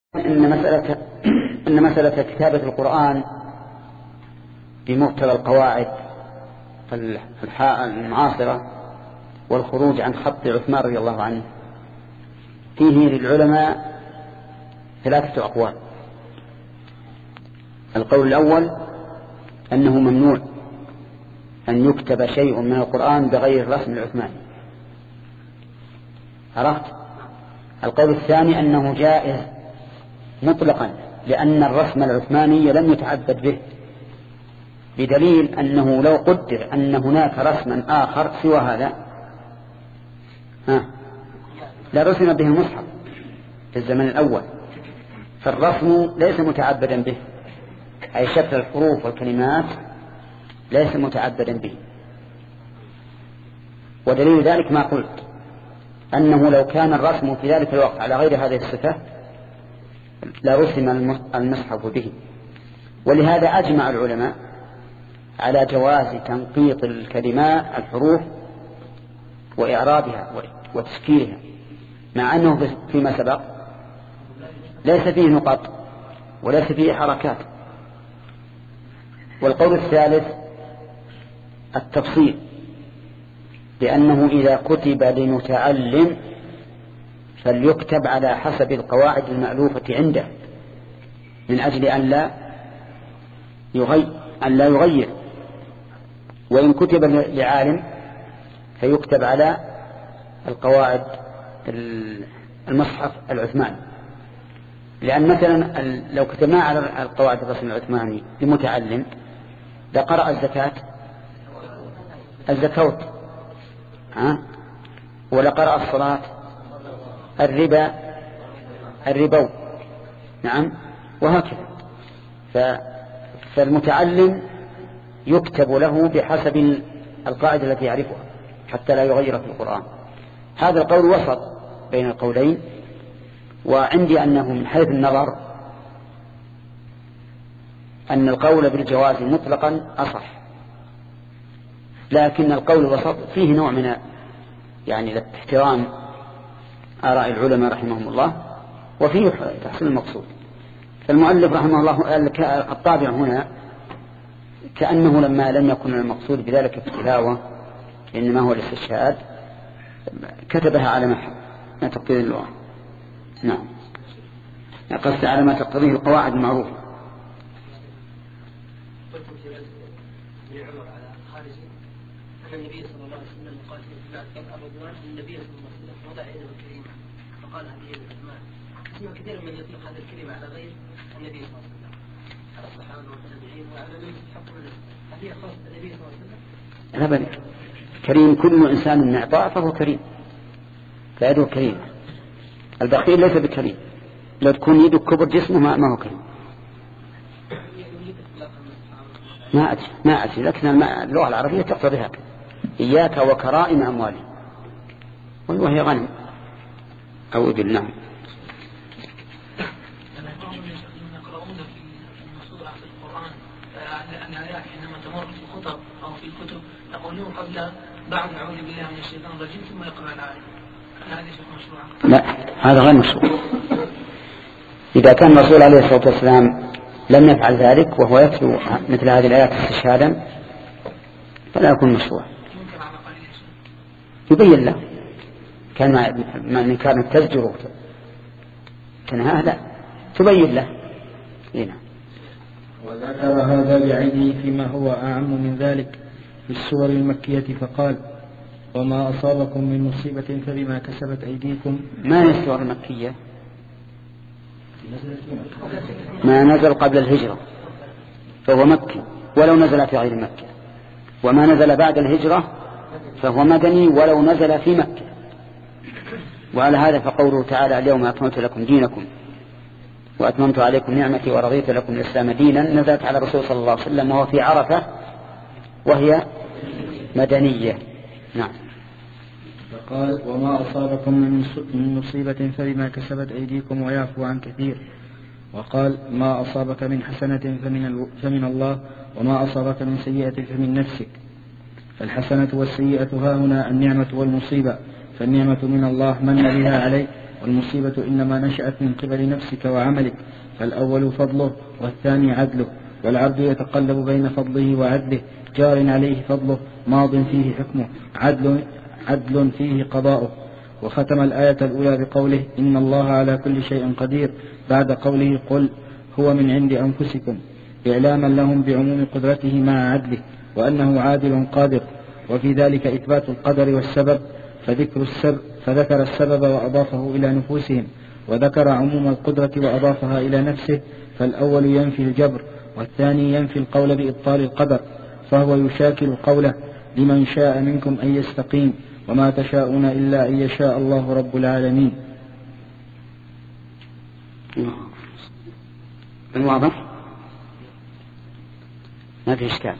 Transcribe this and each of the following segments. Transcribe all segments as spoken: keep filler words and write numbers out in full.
إن مسألة إن مسألة كتابة القرآن بمقتضى القواعد المعاصرة والخروج عن خط عثمان رضي الله عنه فيه للعلماء ثلاثة أقوال. القول الأول أنه ممنوع أن يكتب شيء من القرآن بغير الرسم العثماني. عرفت؟ القول الثاني أنه جائز مطلقا لأن الرسم العثماني لم يتعبد به، بدليل أنه لو قدر أن هناك رسما آخر سوى هذا ها لرسم به المصحف في الزمن الأول، فالرسم ليس متعبدا به، أي شكل الحروف والكلمات ليس متعبدا به. ودليل ذلك ما قلت أنه لو كان الرسم في ذلك الوقت على غير هذه الصفة لرسم المصحف به. ولهذا أجمع العلماء على جواز تنقيط الكلمات الحروف وإعرابها وتسكيرها، مع أنه فيما سبق ليس فيه نقاط وليس فيه حركات. والقول الثالث التفصيل، لأنه إذا كتب لمتعلم فليكتب على حسب القواعد المألوفة عنده من أجل أن لا يغير, أن لا يغير. وإن كتب لعالم فيكتب على القواعد المصحف العثماني، لأن مثلا لو كتبنا على القواعد الرسم العثماني لمتعلم لقرأ الزكاة الزكوت ها ولقرأ الصلاة الربا الربو، نعم، وهكذا. فالمتعلم يكتب له بحسب القاعدة التي يعرفها حتى لا يغير في القرآن. هذا القول وسط بين القولين، وعندي أنه من حيث النظر أن القول بالجواز مطلقا أصح، لكن القول الوسط فيه نوع من يعني احترام آراء العلماء رحمهم الله وفيه تحصيل المقصود. فالمؤلف رحمه الله الطابع هنا كأنه لما لم يكن المقصود بذلك التلاوة إنما هو الاستشهاد كتبها على ما تقتضيه اللغة. نعم، قصد على ما تقتضيه القواعد المعروفة. النبي صلى الله عليه وسلم قال في الرضوان النبي صلى الله عليه وسلم وضع يده الكريمة فقال هذه الرحمن. اسمع كثير من يطلق هذه الكلمة على غير النبي صلى الله عليه وسلم، على الصحابة والتابعين وعلى من يستحق منه. هل هي خاصة النبي صلى الله عليه وسلم؟ أبدا، كريم كل إنسان من إعطاء فهو كريم، فيده كريمة. البخيل ليس بكريم، لو تكون يده كبر جسمه ما هو كريم. ما أدري ما أدري لكن اللغة العربية تقتضي هكذا: إياك وكرائم أموالهم، وهي غنم أو إبل. نعم. يقرؤون في النصوص في القرآن أن الآيات حينما تمر في الخطب أو في الكتب يقولون قبل بعد أعوذ بالله من الشيطان الرجيم ثم يقرأ الآية. هذا شيء مشروع؟ لا، هذا غير مشروع. إذا كان الرسول عليه الصلاة والسلام لم يفعل ذلك وهو يتلو مثل هذه الآيات استشهادا فلا يكون مشروع. يبين له كان ما كانت تزجر تنهاه، لا تبين له هنا. وذكر هذا بعينه فيما هو أعم من ذلك في السور المكية فقال: وما أصابكم من مصيبة فبما كسبت أيديكم. ما هي السور المكية؟ ما نزل قبل الهجرة فهو مكي ولو نزل في غير مكة، وما نزل بعد الهجرة فهو مدني ولو نزل في مكة. وعلى هذا فقوله تعالى: اليوم أكملت لكم دينكم وأتممت عليكم نعمتي ورضيت لكم الإسلام دينا، نزلت على الرسول صلى الله عليه وسلم وهو في عرفة وهي مدنية. نعم. فقال: وما أصابكم من مصيبة فبما كسبت أيديكم ويعفو عن كثير. وقال: ما أصابك من حسنة فمن, فمن الله وما أصابك من سيئة فمن نفسك. فالحسنة والسيئة ها هنا النعمة والمصيبة، فالنعمة من الله من بها عليك والمصيبة إنما نشأت من قبل نفسك وعملك، فالأول فضله والثاني عدله، والعبد يتقلب بين فضله وعدله، جار عليه فضله ماض فيه حكمه، عدل, عدل فيه قضاؤه. وختم الآية الأولى بقوله إن الله على كل شيء قدير بعد قوله قل هو من عند أنفسكم، إعلاما لهم بعموم قدرته مع عدله وأنه عادل قادر. وفي ذلك إثبات القدر والسبب، فذكر السبب فذكر السبب وأضافه إلى نفوسهم، وذكر عموم القدرة وأضافها إلى نفسه، فالأول ينفي الجبر والثاني ينفي القول بإبطال القدر، فهو يشاكل قوله لمن شاء منكم أن يستقيم وما تشاءون إلا أن يشاء الله رب العالمين. واضح؟ ما في إشكال.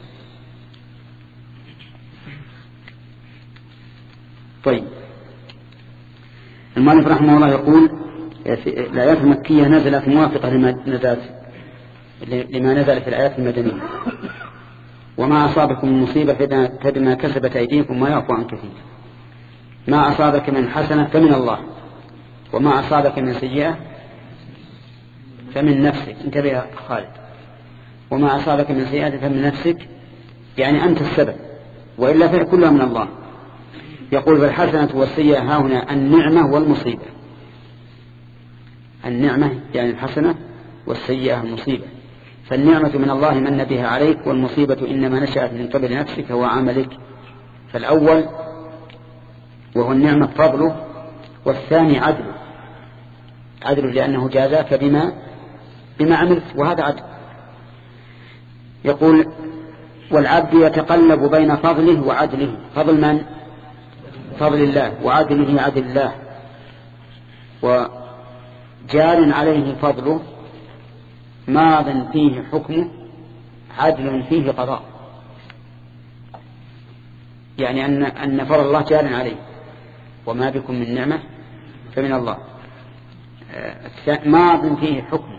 طيب، المؤلف رحمه الله يقول الآيات المكية نزلت موافقة لما نزل لما نزل في الآيات المدنية. وما أصابكم من مصيبة فبما كسبت أيديكم ويعفو عن كثير. ما أصابك من حسنة فمن الله، وما أصابك من سيئة فمن نفسك. انتبه يا خالد. وما أصابك من سيئة فمن نفسك، يعني أنت السبب، وإلا فكلها من الله. يقول بالحسنة والسيئة ها هنا النعمة والمصيبة. النعمة يعني الحسنة، والسيئة المصيبة. فالنعمة من الله من بها عليك، والمصيبة إنما نشأت من قبل نفسك وعملك. فالأول وهو النعمة فضله، والثاني عدله. عدله لأنه جازاك بما بما عملت، وهذا عدل. يقول والعبد يتقلب بين فضله وعدله. فضل من؟ فضل الله. وعدله عدل الله. وجار عليه فضله ماض فيه حكمه، عدل فيه قضاء. يعني أن أن فضل الله جار عليه، وما بكم من نعمة فمن الله. ماض فيه حكم،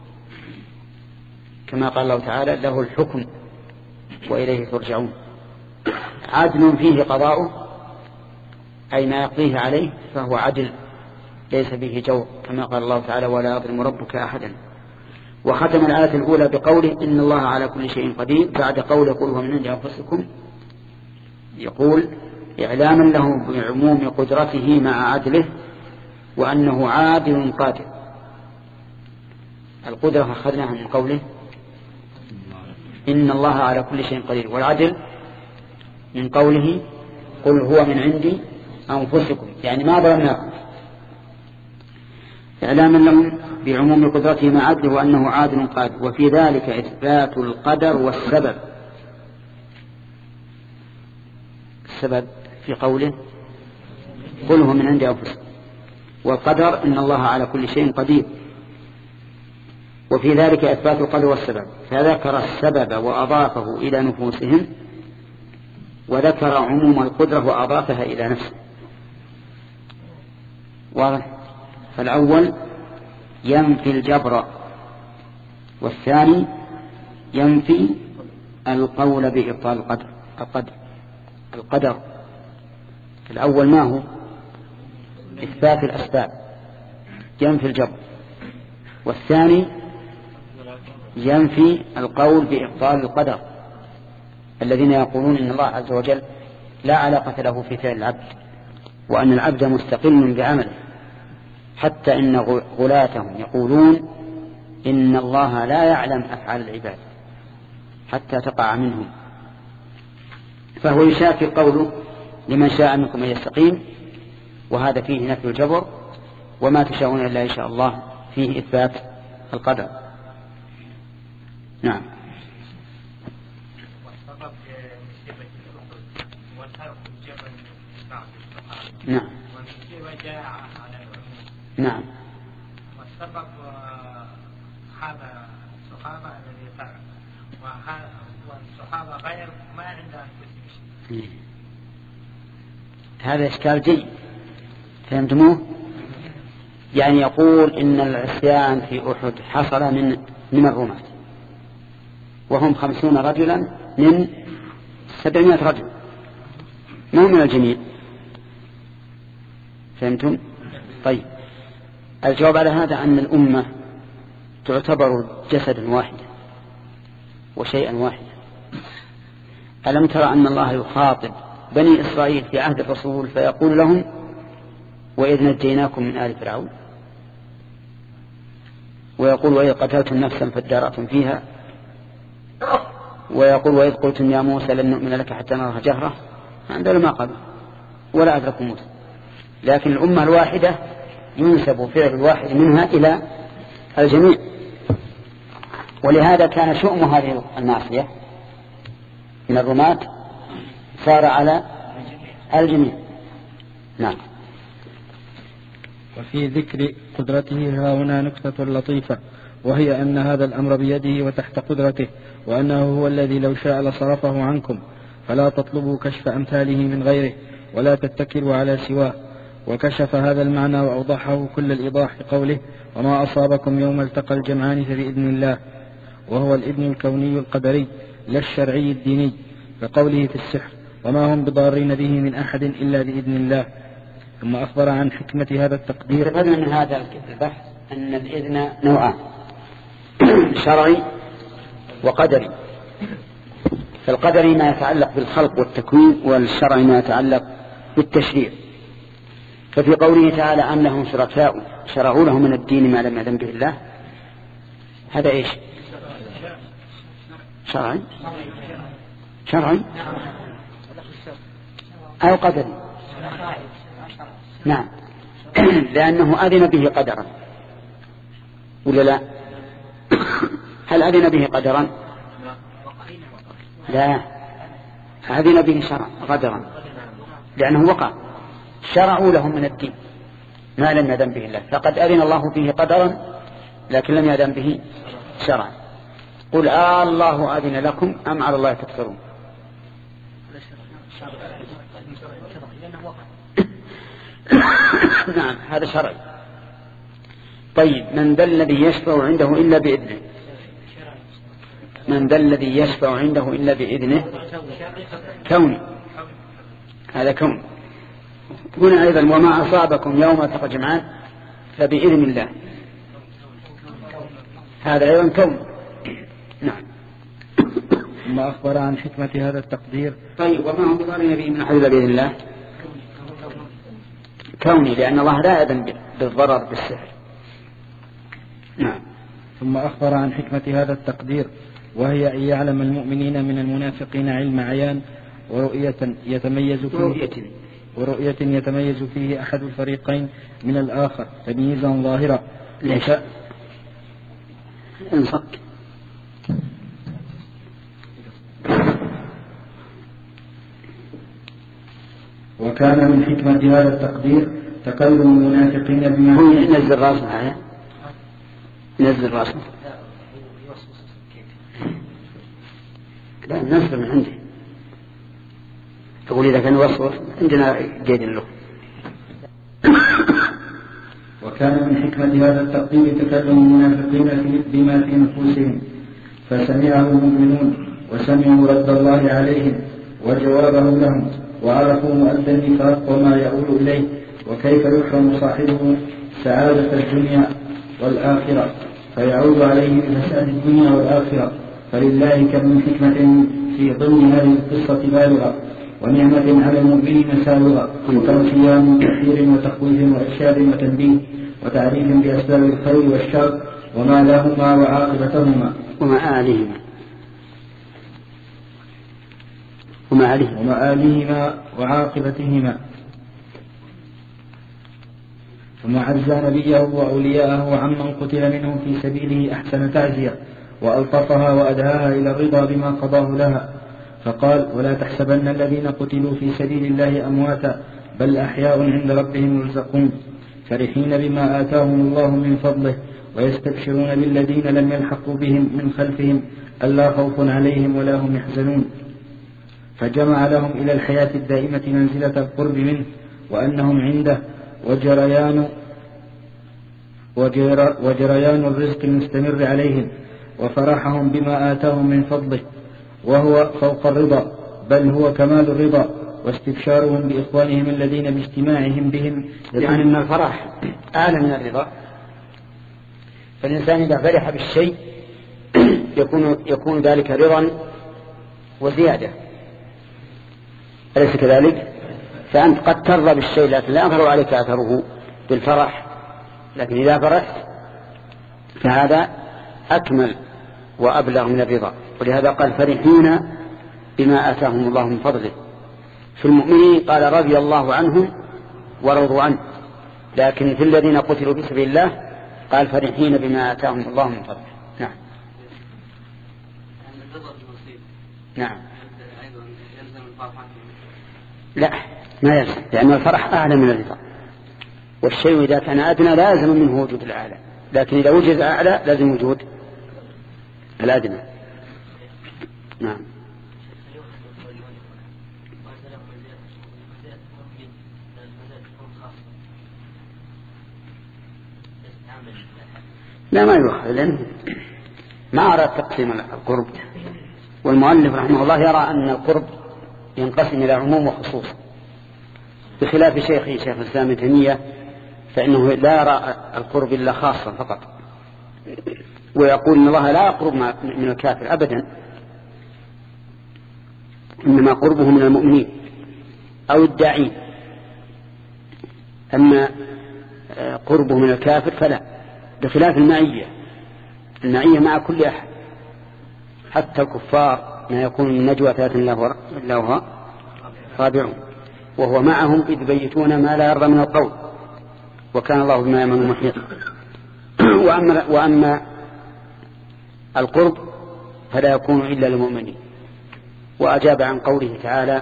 كما قال الله تعالى له الحكم وإليه ترجعون. عدل فيه قضاؤه، أي ما يقضيه عليه فهو عدل ليس فيه جور، كما قال الله تعالى ولا يظلم ربك أحدا. وختم الآية الأولى بقوله إن الله على كل شيء قدير بعد قوله قل هو من عند أنفسكم. يقول إعلاما له بعموم قدرته مع عدله، وأنه عادل قادر. القدرة أخذناها من قوله إن الله على كل شيء قدير، والعدل من قوله قل هو من عند أنفسكم، يعني ما ظلمناكم. إعلاما لهم بعموم قدرته مع عدله وأنه عادل قادر. وفي ذلك إثبات القدر والسبب. السبب في قوله قل هو من عند أنفسكم، والقدر إن الله على كل شيء قدير. وفي ذلك إثبات القدر والسبب، فذكر السبب وأضافه إلى نفوسهم، وذكر عموم القدرة وأضافها إلى نفسه. واضح؟ فالأول ينفي الجبر، والثاني ينفي القول بإبطال القدر. القدر القدر الأول ما هو؟ إثبات الأسباب، ينفي الجبر. والثاني ينفي القول بإبطال القدر، الذين يقولون إن الله عز وجل لا علاقة له في فعل العبد، وأن العبد مستقل بعمله، حتى إن غلاتهم يقولون إن الله لا يعلم أفعال العباد حتى تقع منهم. فهو يشاكل قوله لمن شاء منكم أن يستقيم، وهذا فيه نفي الجبر، وما تشاءون إلا إن شاء الله فيه إثبات القدر. نعم. نعم. نعم. والسبب هذا الصحابة الذي فعل، والصحابة غير ما عندهم شيء. هذا إشكال جيد، فهمتموه؟ يعني يقول إن العصيان في أحد حصل من من الرماة، وهم خمسون رجلا من سبعمائة رجل، ما من الجميع. فهمتم؟ طيب، الجواب على هذا أن الأمة تعتبر جسدا واحدا وشيئا واحدا. ألم ترى أن الله يخاطب بني إسرائيل في عهد الرسول فيقول لهم وإذ نجيناكم من آل فرعون، ويقول وإذ قتلتم نفسا فادارأتم فيها، ويقول وإذ قلتم يا موسى لن نؤمن لك حتى نرى جهرة، عندنا ما قبل ولا أدركوا موسى. لكن الأمة الواحدة ينسب فعل الواحد منها إلى الجميع، ولهذا كان شؤم هذه المعصية من الرماة صار على الجميع. نعم. وفي ذكر قدرته ها هنا نكتة لطيفة، وهي أن هذا الأمر بيده وتحت قدرته، وأنه هو الذي لو شاء لصرفه عنكم، فلا تطلبوا كشف أمثاله من غيره ولا تتكلوا على سواه. وكشف هذا المعنى وأوضحه كل الإيضاح قوله وما أصابكم يوم التقى الجمعان فبإذن الله، وهو الإذن الكوني القدري لا الشرعي الديني، كقوله في السحر وما هم بضارين به من أحد إلا بإذن الله. ثم أخبر عن حكمة هذا التقدير. استفدنا من هذا البحث أن الإذن نوعان، شرعي وقدري. فالقدري ما يتعلق بالخلق والتكوين، والشرعي ما يتعلق بالتشريع. ففي قوله تعالى أم لهم شركاء شرعوا لهم من الدين ما لم يأذن به الله، هذا إيش؟ شرعي شرعي أو قدري؟ نعم، لأنه أذن به قدرا ولا لا؟ هل أذن به قدرا؟ لا، أذن به شرعا قدرا، لأنه وقع. شرعوا لهم من الدين ما لم يأذن به الله، فقد أذن الله به قدرا لكن لم يأذن به شرعا. قل آه الله أذن لكم أم على الله تفترون؟ نعم، هذا شرعي. طيب، من ذا الذي يشفع عنده إلا بإذنه؟ من ذا الذي يشفع عنده إلا بإذنه؟ كوني، هذا كون. هنا أيضا وما أصابكم يوم التقى الجمعان فبإذن الله، هذا أيضا كون. نعم. ثم أخبر عن حكمة هذا التقدير. طيب، وما هم بضارين به من أحد إلا بإذن الله؟ كوني، لأن الله لا يأذن بالضرر بالسحر. نعم. ثم أخبر عن حكمة هذا التقدير، وهي أن يعلم المؤمنين من المنافقين علم عيان ورؤية يتميز فيه ورؤية, ورؤية يتميز فيه أحد الفريقين من الآخر تمييزا ظاهرا. ليش؟ انصك. وكان من حكمة هذا التقدير تكلم المنافقين بما هو نزل راسه معايا، نزل راسه. لا، نزل من عندي. تقول إذا كان يوصف عندنا جيد له. وكان من حكمة هذا التقدير تكلم المنافقين بما في نفوسهم، فسمعه المؤمنون وسمعوا رد الله عليهم وجوابه لهم، وعرفوا مؤدى النفاق وما يؤول إليه، وكيف يحرم صاحبه سعادة الدنيا والآخرة فيعود عليه بفساد الدنيا والآخرة. فلله كم من حكمة في ضمن هذه القصة بالغة، ونعمة على المؤمنين سابغة، وكم فيها من تحذير وتخويف وإرشاد وتنبيه وتعريف بأسباب الخير والشر وما لهما وعاقبتهما ومآلهما ومآلهما ومآلهما وعاقبتهما. ثم عزى نبيه وأولياءه عمن قتل منهم في سبيله أحسن تعزية، وألطفها وأدهاها إلى الرضا بما قضاه لها، فقال ولا تحسبن الذين قتلوا في سبيل الله أمواتا بل أحياء عند ربهم يرزقون، فرحين بما آتاهم الله من فضله، ويستبشرون بالذين لم يلحقوا بهم من خلفهم ألا خوف عليهم ولا هم يحزنون. فجمع لهم إلى الحياة الدائمة منزلة القرب منه وأنهم عنده، وجريان, وجر وجريان الرزق المستمر عليهم، وفرحهم بما آتاهم من فضله، وهو فوق الرضا بل هو كمال الرضا، واستبشارهم بإخوانهم الذين باجتماعهم بهم. يعني أن الفرح أعلى من الرضا. فالإنسان إذا فرح بالشيء يكون, يكون ذلك رضا وزيادة، أليس كذلك؟ فأنت قد ترضى بالشيء لكن لا يظهر عليك أثره بالفرح، لكن إذا فرحت فهذا أكمل وأبلغ من الرضا. ولهذا قال فرحين بما آتاهم الله من فضله. في المؤمنين قال رضي الله عنهم ورضوا عنه، لكن في الذين قتلوا في سبيل الله قال فرحين بما آتاهم الله من فضله. نعم. نعم. لا ما يلزم، لأن الفرح أعلى من الرضا، والشيء إذا كان أدنى لازم منه وجود الأعلى، لكن إذا وجد أعلى لازم وجود الأدنى. نعم. لا ما يؤخذ، لأنه ما أراد تقسيم القرب، والمؤلف رحمه الله يرى أن القرب ينقسم إلى عموم وخصوص، بخلاف شيخي شيخ الإسلام ابن تيمية فإنه لا يرى القرب إلا خاصة فقط، ويقول إن الله لا يقرب من الكافر أبدا، إنما قربه من المؤمنين أو الداعين، أما قربه من الكافر فلا، بخلاف المعية. المعية مع كل أحد حتى الكفار ما يكون من نجوى ثلاث إلا هو رابعهم، وهو معهم إذ يبيتون ما لا يرضى من القول وكان الله بما يعملون محيطا. وأما, وأما القرب فلا يكون إلا للمؤمنين. وأجاب عن قوله تعالى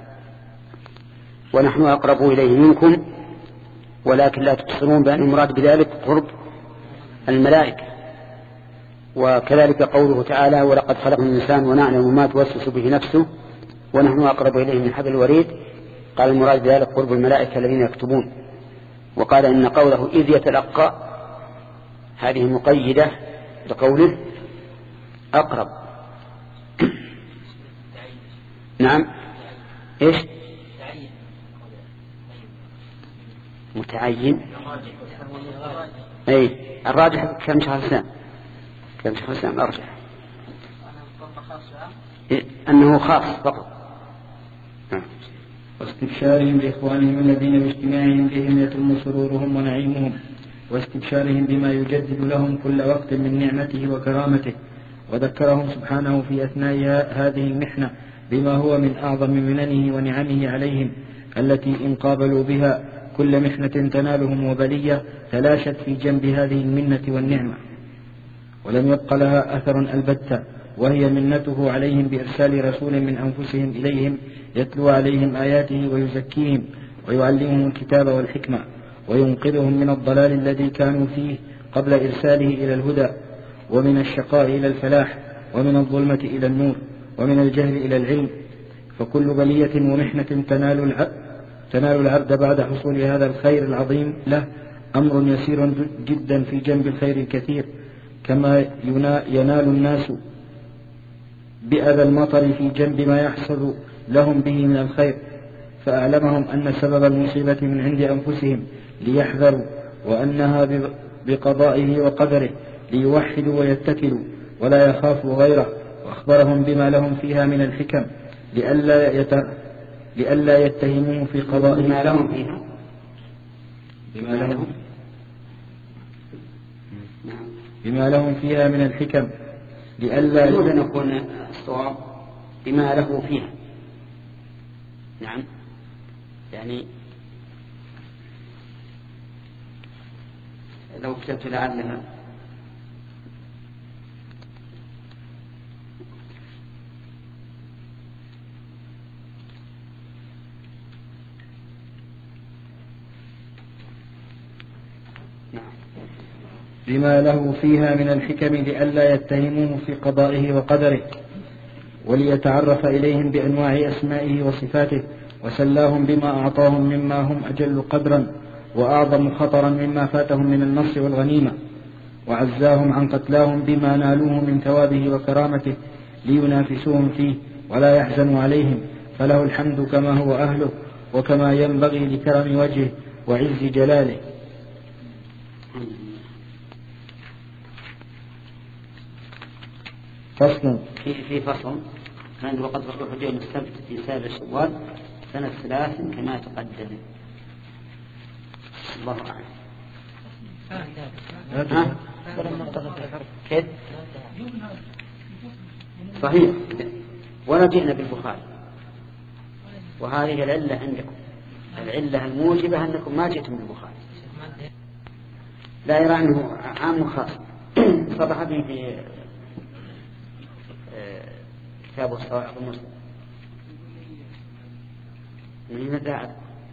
ونحن أقرب إليه منكم ولكن لا تبصرون، بأن المراد بذلك قرب الملائكة. وكذلك قوله تعالى ولقد خلقنا الإنسان ونعلم ما توسوس به نفسه ونحن أقرب إليه من حبل الوريد، قال المراد بذلك قرب الملائكة الذين يكتبون. وقال إن قوله إذ يتلقى هذه مقيدة لقوله أقرب. نعم. إيش متعين؟ أي الراجح كم شهر سنة كم شهر سنة أرجح أنه خاص فقط. واستبشارهم بإخوانهم الذين باجتماعهم بهم يتم سرورهم ونعيمهم، واستبشارهم بما يجدد لهم كل وقت من نعمته وكرامته. وذكرهم سبحانه في أثناء هذه المحنة بما هو من أعظم مننه ونعمه عليهم، التي إن قابلوا بها كل محنة تنالهم وبلية تلاشت في جنب هذه المنة والنعمة، ولم يبق لها أثر البتة، وهي منته عليهم بإرسال رسول من أنفسهم إليهم يتلو عليهم آياته ويزكيهم ويعلمهم الكتاب والحكمة وينقذهم من الضلال الذي كانوا فيه قبل إرساله إلى الهدى، ومن الشقاء إلى الفلاح، ومن الظلمة إلى النور، ومن الجهل إلى العلم. فكل بلية ومحنة تنال العبد, تنال العبد بعد حصول هذا الخير العظيم له أمر يسير جدا في جنب الخير الكثير، كما ينال الناس بأذى المطر في جنب ما يحصل لهم به من الخير. فأعلمهم أن سبب المصيبة من عند أنفسهم ليحذروا، وأنها بقضائه وقدره ليوحدوا ويتكلوا ولا يخافوا غيره. وأخبرهم بما لهم فيها من الحكم لئلا, يت... لئلا يتهموه في قضائه. بما لهم فيها بما لهم بما لهم فيها من الحكم لئلا يجوز أن يكون الصواب بما له فيها. نعم، يعني لو كتبت لعلها بما له فيها من الحكم لئلا يتهموه في قضائه وقدره، وليتعرف إليهم بأنواع أسمائه وصفاته، وسلاهم بما أعطاهم مما هم أجل قدرا وأعظم خطرا مما فاتهم من النصر والغنيمة، وعزاهم عن قتلاهم بما نالوه من ثوابه وكرامته لينافسوهم فيه ولا يحزنوا عليهم، فله الحمد كما هو أهله وكما ينبغي لكرم وجهه وعز جلاله. فصل في في فصل كان وقد رفع يوم السبت في سابع شوال سنة ثلاث كما تقدم. الله أعلم. ها؟ كيف؟ صحيح. ولا جئنا بالبخاري، وهذه العلة عندكم، العلة الموجبة أنكم ما جئتم بالبخاري. لا يرى أنه عام خاص. صرح به في كتاب الصواعق المسلم من متاعب.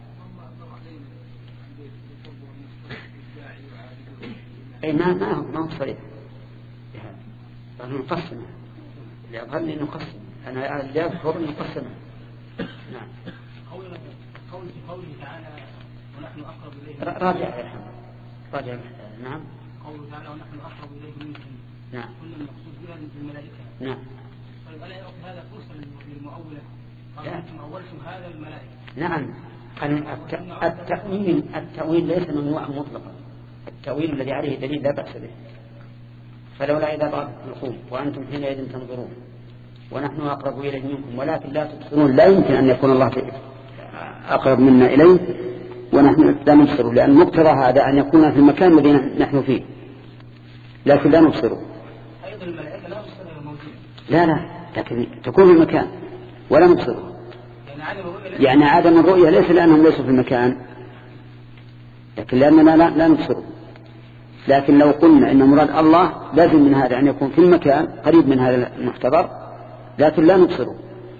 أي ما ما هو ما هو صريح بهذا. نقسم اللي أظهر لي نقسم. أنا اللي أذكر نقسم. نعم. قول في قوله تعالى ونحن أقرب إليه. راجع يا الحمد. راجع. نعم. قوله تعالى ونحن أقرب إليه منكم. نعم. كل المقصود بها الملائكة. نعم. طيب ألا يعطي هذا فرصة للمؤولة؟ قالوا أنتم أولتم هذا الملائكة. نعم. التأويل التأويل ليس ممنوعا مطلقا. التأويل الذي عليه دليل لا بأس به. فلولا إذا ضاقت القلوب وأنتم حينئذ تنظرون ونحن أقرب إليه منكم ولكن لا تبصرون. لا يمكن أن يكون الله أقرب منا إليه ونحن لا نبصره، لأن مقتضى هذا أن يكون في المكان الذي نحن فيه لكن لا نبصره. أيضا الملائكة لا نبصرها موجودة. لا لا لكن تكون في المكان ولا نبصره. يعني عدم الرؤية ليس لأنهم ليسوا في المكان لكن لأننا لا, لا نبصره. لكن لو قلنا إن مراد الله لازم من هذا أن يكون في المكان قريب من هذا المحتضر لكن لا نبصره،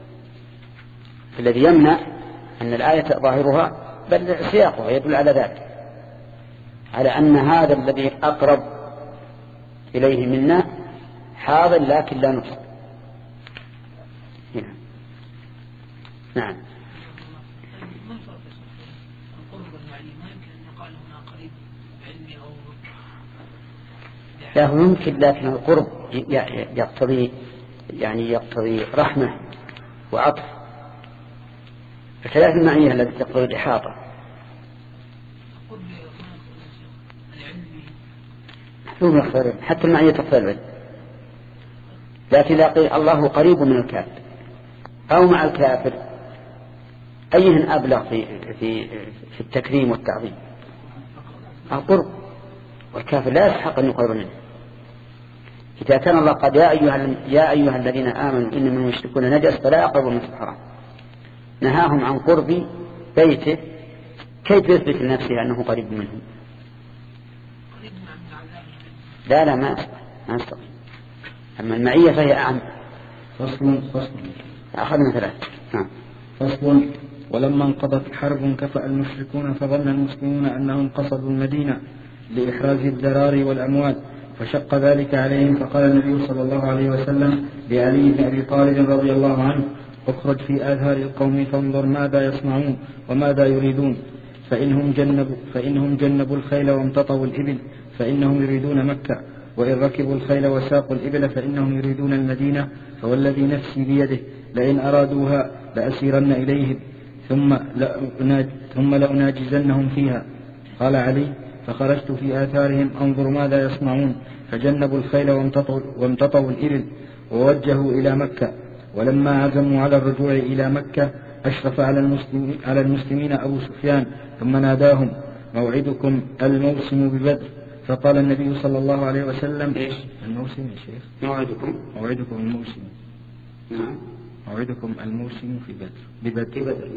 الذي يمنع أن الآية ظاهرها بل سياقها يدل على ذلك، على أن هذا الذي أقرب إليه منا حاضر لكن لا نبصر. هنا. نعم. لا ممكن، لكن القرب يقتضي يعني يقتضي رحمة وعطف، بخلاف المعية التي تقتضي الإحاطة. حتى المعية تقتضي العلم، لكن إذا قيل الله قريب من الكافر أو مع الكافر أيهن أبلغ في في في التكريم والتعظيم؟ القرب، والكافر لا يستحق أن يقرب منه. إذا كان الله قد يا أيها, يا أيها الذين آمنوا إنما المشركون نجس فلا يقربوا المسجد الحرام، نهاهم عن قرب بيته، كيف يثبت لنفسه أنه قريب منهم؟ لا لا ما ما استطيع. أما المعية فهي أعم. فصل فصل أخذنا ثلاث. نعم. فصل ولما انقضت الحرب كفأ المشركون فظن المسلمون أنهم قصدوا المدينة لإحراز الذرار والأموال، فشق ذلك عليهم، فقال النبي صلى الله عليه وسلم لعلي بن أبي طالب رضي الله عنه: اخرج في آثار القوم فانظر ماذا يصنعون وماذا يريدون، فإنهم جنبوا, فإنهم جنبوا الخيل وامتطوا الإبل فإنهم يريدون مكة، وإن ركبوا الخيل وساقوا الإبل فإنهم يريدون المدينة، فوالذي نفسي بيده لئن أرادوها لأسيرن إليهم ثم ثم لأناجزنهم فيها. قال علي: فخرجت في آثارهم أنظر ماذا يصنعون، فجنبوا الخيل وامتطوا, وامتطوا الإبل ووجهوا إلى مكة. ولما عزموا على الرجوع إلى مكة أشرف على المسلمين, على المسلمين أبو سفيان ثم ناداهم: موعدكم الموسم ببدر. فقال النبي صلى الله عليه وسلم: إيش الموسم يا شيخ؟ موعدكم موعدكم الموسم. نعم. موعدكم الموسم في بدر ببدر. ببدر.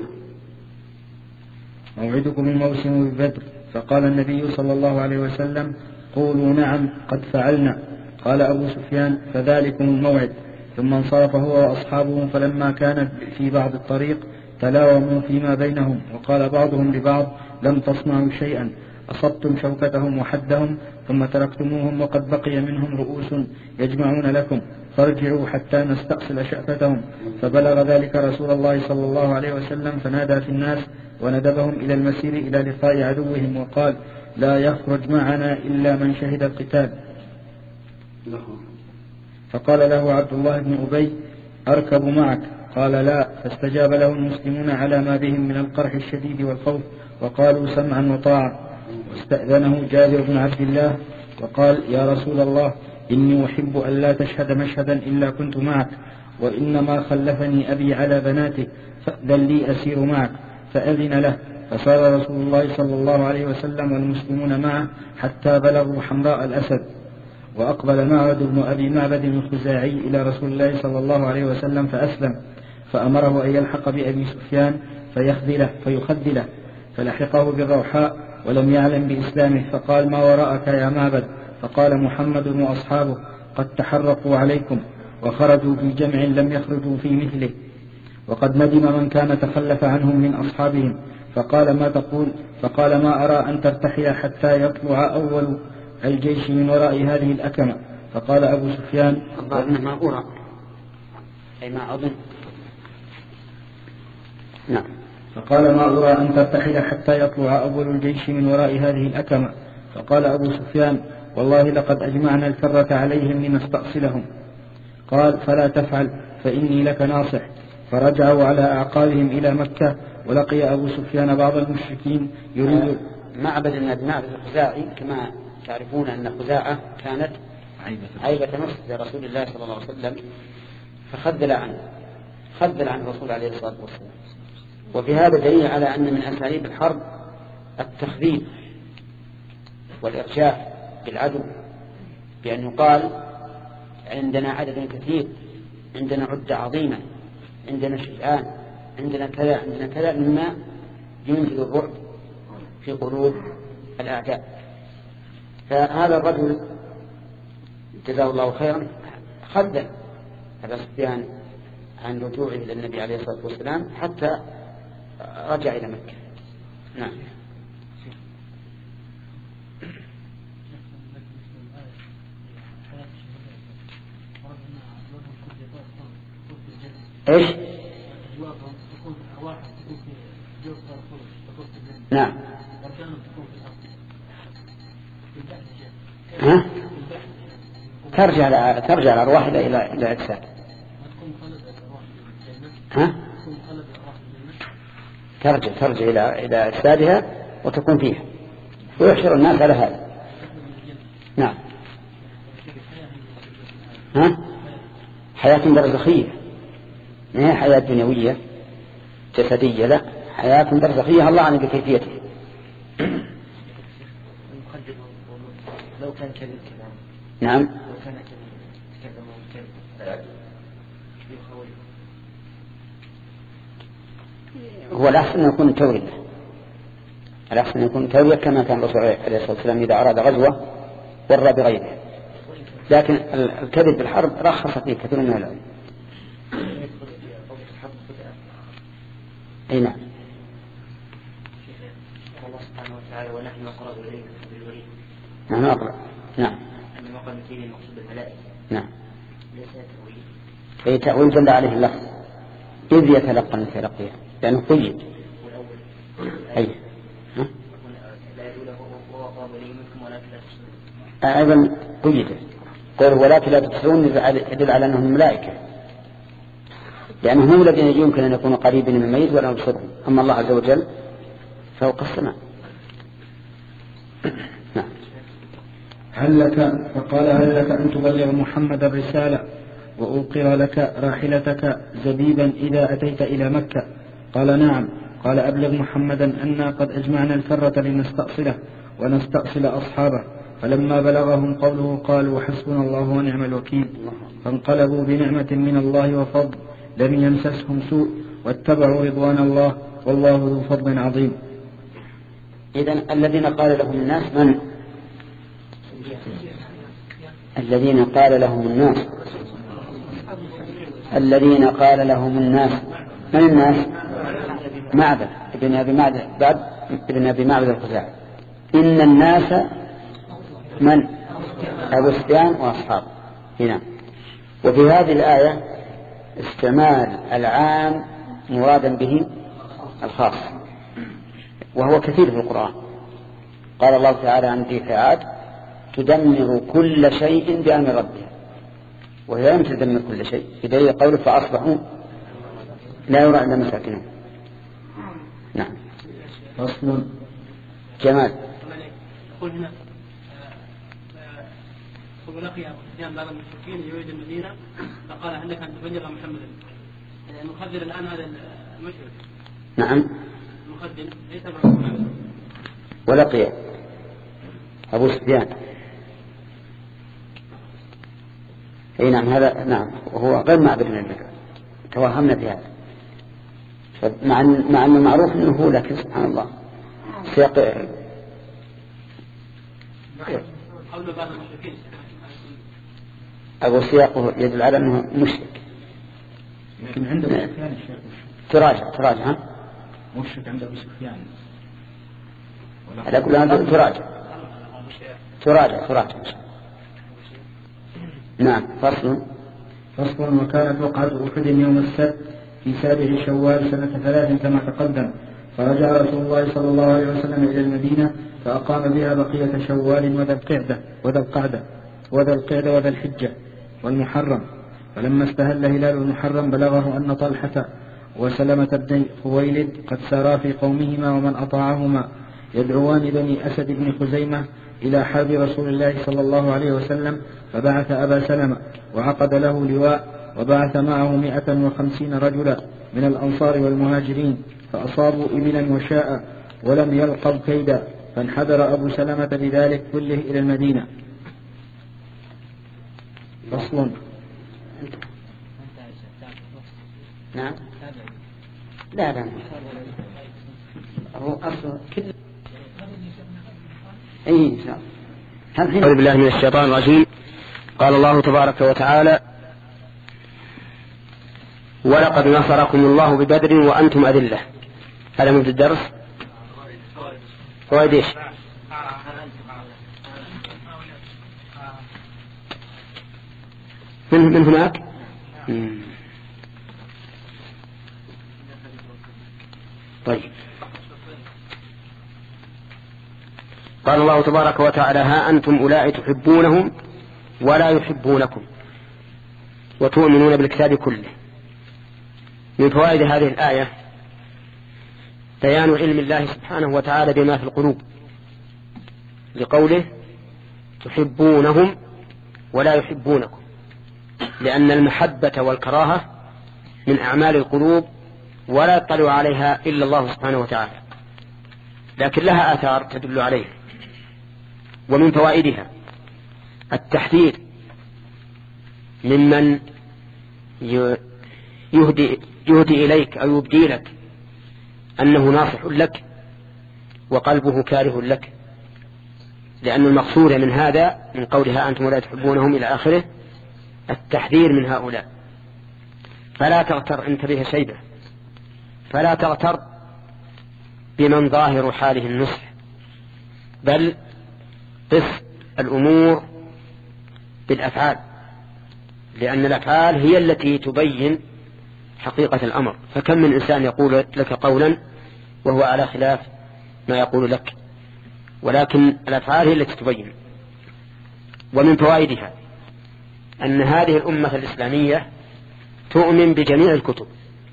موعدكم الموسم ببدر. فقال النبي صلى الله عليه وسلم: قولوا نعم قد فعلنا. قال أبو سفيان: فذلكم الموعد. ثم انصرف هو وأصحابه، فلما كان في بعض الطريق تلاوموا فيما بينهم، وقال بعضهم لبعض: لم تصنعوا شيئا، أصبتم شوكتهم وحدهم ثم تركتموهم وقد بقي منهم رؤوس يجمعون لكم، فارجعوا حتى نستأصل شأفتهم. فبلغ ذلك رسول الله صلى الله عليه وسلم فنادى في الناس وندبهم إلى المسير إلى لقاء عدوهم، وقال: لا يخرج معنا إلا من شهد القتال. فقال له عبد الله بن أبي: أركب معك؟ قال: لا. فاستجاب له المسلمون على ما بهم من القرح الشديد والخوف، وقالوا: سمعا وطاعة. واستأذنه جابر بن عبد الله وقال: يا رسول الله، إني أحب أن لا تشهد مشهدا إلا كنت معك، وإنما خلفني أبي على بناته، فأذن لي أسير معك. فأذن له، فصار رسول الله صلى الله عليه وسلم والمسلمون معه حتى بلغوا حمراء الأسد. وأقبل معبد بن أبي معبد الخزاعي إلى رسول الله صلى الله عليه وسلم فأسلم، فأمره أن يلحق بأبي سفيان فيخذله فيخذله، فلحقه بالروحاء ولم يعلم بإسلامه، فقال: ما وراءك يا معبد؟ فقال: محمد وأصحابه قد تحرقوا عليكم وخرجوا في جمع لم يخرجوا في مثله، وقد ندم من كان تخلف عنهم من أصحابهم. فقال: ما تقول؟ فقال: ما أرى أن ترتحل حتى يطلع أول الجيش من وراء هذه الأكمة. فقال أبو سفيان: ما أرى أي ما أظن. نعم. فقال: ما أرى أن ترتحل حتى يطلع أول الجيش من وراء هذه الأكمة. فقال أبو سفيان: والله لقد أجمعنا الكرة عليهم لنستأصلهم. قال: فلا تفعل فإني لك ناصح. فرجعوا على أعقابهم إلى مكة، ولقي أبو سفيان بعض المشركين يريد. معبد بن معبد الخزاعي كما تعرفون أن خزاعة كانت عيبة نصر لرسول الله صلى الله عليه وسلم، فخذل عنه خذل عن الرسول عليه الصلاة والسلام. وفي هذا دليل على أن من أساليب الحرب التخذيل والإرجاء بالعدو، بأن يقال: عندنا عدد كثير، عندنا عدة عظيمة، عندنا شجعان، عندنا كذا عندنا كذا، مما ينزل الرعب في قلوب الأعداء. فهذا الرجل جزاه الله خيرا خذل أبا سفيان عن رجوعه إلى النبي عليه الصلاة والسلام حتى رجع إلى مكة. نعم. إيش؟ نعم. ها؟ ترجع ترجع الأرواح إلى إلى إلى أجساد. ها؟ ترجع ترجع إلى إلى أجسادها وتكون فيها، ويحشر الناس على هذا. نعم. ها؟ حياة برزخية، ما هي حياة دنيوية جسدية، لا، حياة برزخية الله أعلم بكيفيته. لو كان كذب نعم. لو كان كذب كذب هو الأحسن أن يكون تورية، الأحسن أن يكون تورية كما كان الرسول عليه الصلاة والسلام إذا أراد غزوة ورى بغيره. لكن الكذب بالحرب رخص فيه كثير من العلماء. أي نعم. الله سبحانه وتعالى: ونحن أقرب إليك بالوريد. نحن أقرب. نعم. عندما قال مثيل المقصود بالملائكة. نعم. ليس تأويل. أي تأويل دل عليه اللفظ إذ يتلقى المتلقي، لأنه قيد. أي. ها؟ لا يقول هو أقرب إليه منكم ولكن لا تبصرون. أيضا قيد قول ولكن لا تبصرون يدل على أنهم الملائكة، لأنهم هم الذين يمكن أن يكونوا قريبين من الميت ولا يبصرون. أما الله عز وجل فوق السماء. نعم. هل لك فقال: هل لك أن تبلغ محمد الرسالة وأوقر لك راحلتك زبيبا إذا أتيت إلى مكة؟ قال: نعم. قال: أبلغ محمدا أننا قد أجمعنا الكرة لنستأصله ونستأصل أصحابه. فلما بلغهم قوله قالوا: حسبنا الله ونعم الوكيل. فانقلبوا بنعمة من الله وفضل لم يمسسهم سوء واتبعوا رضوان الله والله ذو فضل عظيم. إذن الذين قال لهم الناس من؟ الذين قال لهم الناس الذين قال لهم الناس من الناس؟ معبد ابن أبي معبد بعد ابن أبي معبد الخزاعي. إن الناس من؟ أبو سفيان وأصحابه. هنا وفي هذه الآية استعمال العام مرادا به الخاص، وهو كثير في القرآن. قال الله تعالى عن ذي عاد: تدمر كل شيء بأمر ربها، وهي لم تدمر كل شيء، بدليل قوله: فأصبحوا لا يرى إلا مساكنهم. نعم. فصل. جمال. ولقي أبو سفيان بعض المشركين يريد المدينة فقال عندك أن تبلغ محمدا. يعني المخدر الآن هذا المشرك. نعم. المخدر ليس معه. ولقي أبو سفيان. أي نعم هذا نعم وهو غير معبد من البدع. توهمنا في هذا. مع مع أنه معروف أنه هو لكن سبحان الله سياق أبو سياقه يدل على أنه مشرك. لكن عنده أبو سفيان الشيخ تراجع تراجع ها مشرك عند أبو سفيان. على كل هذا تراجع تراجع تراجع. نعم. فصل. فصل. وكانت وقعة أحد يوم السبت في سابع شوال سنة ثلاث كما تقدم. فرجع رسول الله صلى الله عليه وسلم إلى المدينة فأقام بها بقية شوال وذا القعدة وذا القعدة وذا القعدة وذا الحجة والمحرم. فلما استهل هلال المحرم بلغه أن طلحة وسلمة بن خويلد قد سارا في قومهما ومن أطاعهما يدعوان بني أسد بن خزيمة إلى حرب رسول الله صلى الله عليه وسلم فبعث أبا سلمة وعقد له لواء وبعث معه مئة وخمسين رجلا من الأنصار والمهاجرين فأصابوا إبلا وشاء ولم يلقوا كيدا فانحدر أبو سلمة بذلك كله إلى المدينة. فصل. نعم. لا لا هو أصل كل أي إن شاء الله. أعوذ بالله من الشيطان الرجيم. قال الله تبارك وتعالى ولقد نصركم الله ببدر وأنتم أذلة. هذا من الدرس فوائد ايش؟ من من هناك مم. طيب. قال الله تبارك وتعالى ها أنتم أولئك تحبونهم ولا يحبونكم وتؤمنون بالكتاب كله. من فوائد هذه الآية بيان علم الله سبحانه وتعالى بما في القلوب لقوله تحبونهم ولا يحبونكم، لأن المحبة والكراهة من أعمال القلوب ولا يطلع عليها إلا الله سبحانه وتعالى، لكن لها آثار تدل عليه. ومن فوائدها التحذير ممن يهدي, يهدي إليك أو يبدي لك أنه ناصح لك وقلبه كاره لك، لأن المقصود من هذا من قولها أنتم لا تحبونهم إلى آخره التحذير من هؤلاء. فلا تغتر، انتبه شيبة، فلا تغتر بمن ظاهر حاله النصح، بل قس الأمور بالأفعال، لأن الأفعال هي التي تبين حقيقة الأمر. فكم من إنسان يقول لك قولا وهو على خلاف ما يقول لك، ولكن الأفعال هي التي تبين. ومن فوائدها أن هذه الأمة الإسلامية تؤمن بجميع الكتب،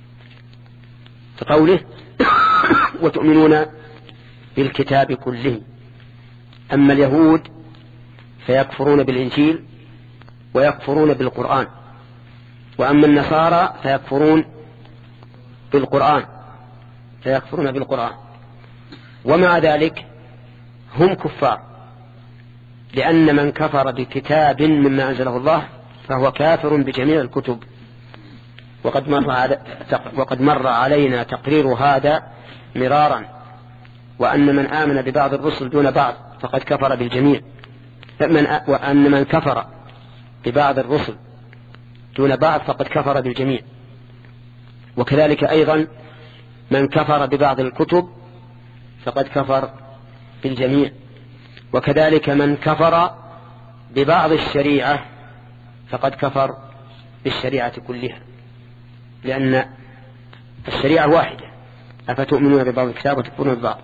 كقوله وتؤمنون بالكتاب كله. أما اليهود فيكفرون بالإنجيل ويكفرون بالقرآن، وأما النصارى فيكفرون بالقرآن فيكفرون بالقرآن ومع ذلك هم كفار، لأن من كفر بكتاب مما أنزله الله فهو كافر بجميع الكتب. وقد مر, على وقد مر علينا تقرير هذا مرارا، وأن من آمن ببعض الرسل دون بعض فقد كفر بالجميع، وأن من كفر ببعض الرسل دون بعض فقد كفر بالجميع. وكذلك أيضا من كفر ببعض الكتب فقد كفر بالجميع، وكذلك من كفر ببعض الشريعة فقد كفر بالشريعة كلها، لأن الشريعة واحدة، أفتؤمنون ببعض الكتاب وتكفرون ببعض.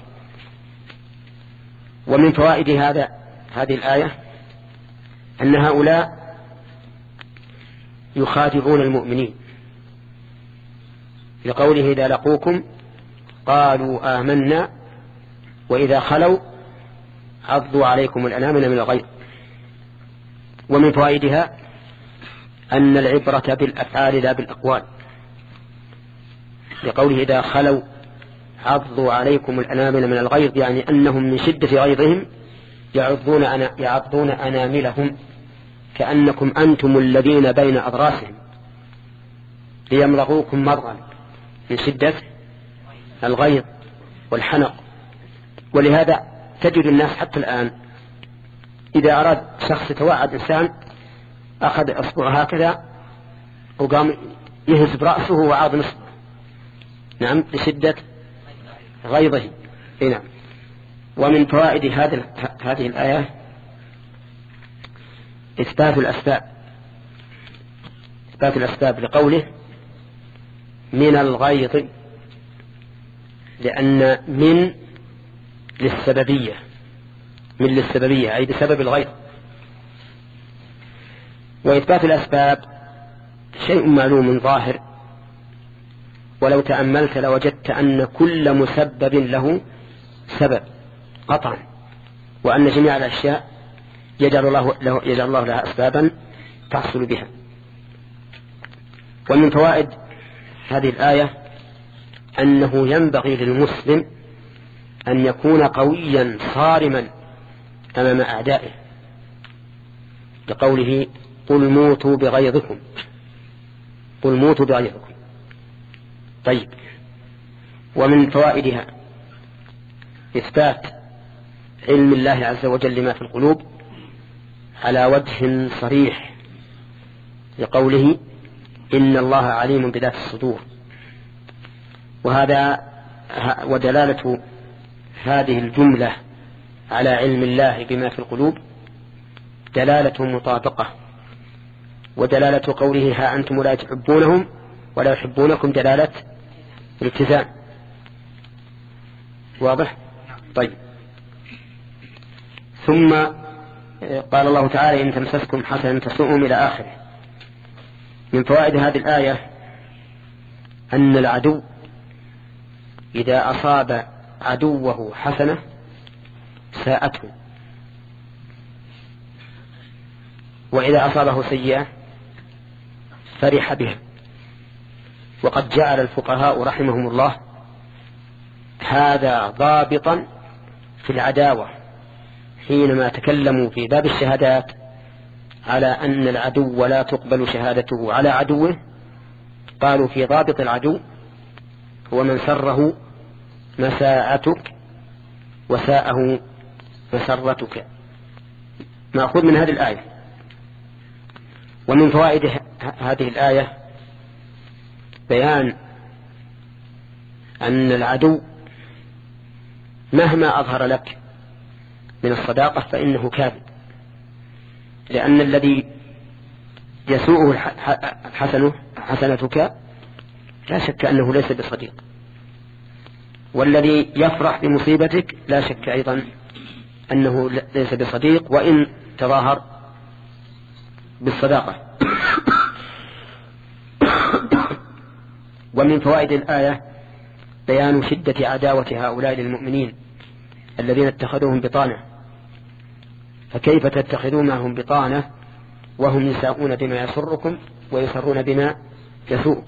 ومن فوائد هذا هذه الآية أن هؤلاء يخادعون المؤمنين، لقوله إذا لقوكم قالوا آمنا وإذا خلوا عضوا عليكم الأنامل من الغيظ. ومن فوائدها أن العبرة بالأفعال لا بالأقوال، لقوله إذا خلوا عضوا عليكم الأنامل من الغيظ، يعني أنهم من شدة غيظهم يعضون أنا يعضون أناملهم كأنكم أنتم الذين بين أضراسهم ليمرغوكم مرغا من شدة الغيظ والحنق. ولهذا تجد الناس حتى الآن إذا أراد شخص يتوعد إنسان أخذ أصبعه هكذا وقام يهز برأسه وعاض نصبه، نعم، لشدة غيظه. نعم. ومن فوائد هذه الآية إثبات الأسباب، إثبات الأسباب لقوله من الغيظ، لأن من للسببية، من للسببية أي بسبب الغيظ. وإثبات الأسباب شيء معلوم ظاهر، ولو تأملت لوجدت أن كل مسبب له سبب قطعا، وأن جميع الأشياء يجعل الله, له يجعل الله لها أسبابا تحصل بها. ومن فوائد هذه الآية أنه ينبغي للمسلم أن يكون قويا صارما أمام أعدائه، لقوله قل موتوا بغيظكم، قل موتوا بغيظكم. طيب. ومن فوائدها إثبات علم الله عز وجل لما في القلوب على وجه صريح، لقوله إن الله عليم بذات الصدور. وهذا ودلالة هذه الجملة على علم الله بما في القلوب دلالة مطابقة، ودلالة قوله ها أنتم لا تحبونهم ولا يحبونكم دلالة الالتزام. واضح؟ طيب. ثم قال الله تعالى إن تمسسكم حسنة تسؤهم إلى آخره. من فوائد هذه الآية أن العدو إذا أصاب عدوه حسنة ساءته، وإذا أصابه سيئة فرح بها. وقد جعل الفقهاء رحمهم الله هذا ضابطا في العداوة حينما تكلموا في باب الشهادات على أن العدو لا تقبل شهادته على عدوه. قالوا في ضابط العدو هو من سره مساءتك وساءه مسرتك، مأخوذ من هذه الآية. ومن فوائد هذه الآية بيان أن العدو مهما أظهر لك من الصداقة فإنه كاذب، لأن الذي يسوءه حسنه حسنتك لا شك أنه ليس بصديق، والذي يفرح بمصيبتك لا شك أيضا أنه ليس بصديق وإن تظاهر بالصداقة. ومن فوائد الآية بيان شدة عداوة هؤلاء للمؤمنين الذين اتخذوهم بطانة. فكيف تتخذون معهم بطانة وهم يساءون بما يسركم ويسرون بما يسوءكم؟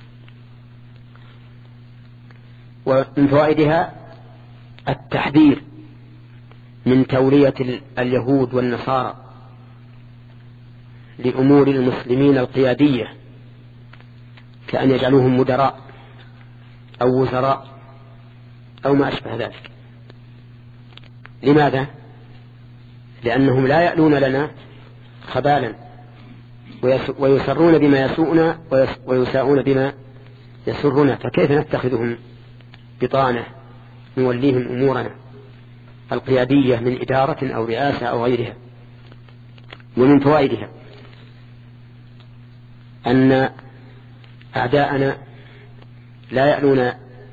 ومن فوائدها التحذير من تولية اليهود والنصارى لأمور المسلمين القيادية، كأن يجعلوهم مدراء أو وزراء أو ما أشبه ذلك. لماذا؟ لأنهم لا يألون لنا خبالا ويسرون بما يسوءنا ويساءون بما يسرنا، فكيف نتخذهم بطانة نوليهم أمورنا القيادية من إدارة أو رئاسة أو غيرها؟ ومن فوائدها أن أعداءنا لا يألون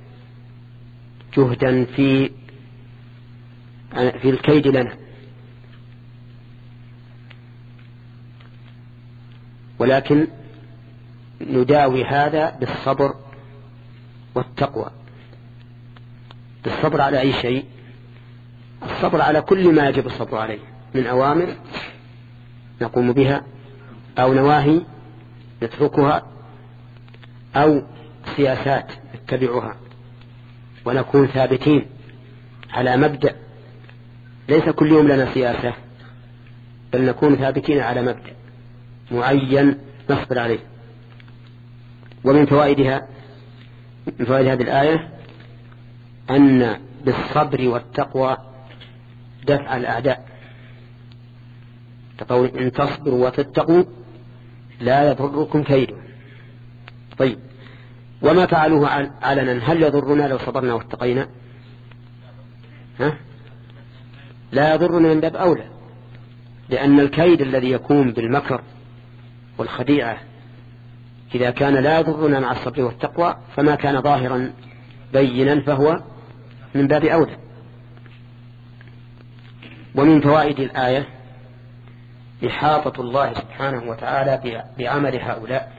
جهدا في في الكيد لنا، ولكن نداوي هذا بالصبر والتقوى. بالصبر على أي شيء؟ الصبر على كل ما يجب الصبر عليه من أوامر نقوم بها أو نواهي نتركها أو سياسات نتبعها ونكون ثابتين على مبدأ. ليس كل يوم لنا سياسة، بل نكون ثابتين على مبدأ معين نصبر عليه. ومن فوائدها من فوائد هذه الآية أن بالصبر والتقوى دفع الأعداء، تقول إن تصبروا وتتقوا لا يضركم كيدهم. طيب، وما فعلوه علنا هل يضرنا لو صبرنا واتقينا؟ ها؟ لا يضرنا من باب أولى، لأن الكيد الذي يكون بالمكر والخديعة إذا كان لا يضرنا مع الصبر والتقوى فما كان ظاهرا بينا فهو من باب أولى. ومن فوائد الآية إحاطة الله سبحانه وتعالى بعمل هؤلاء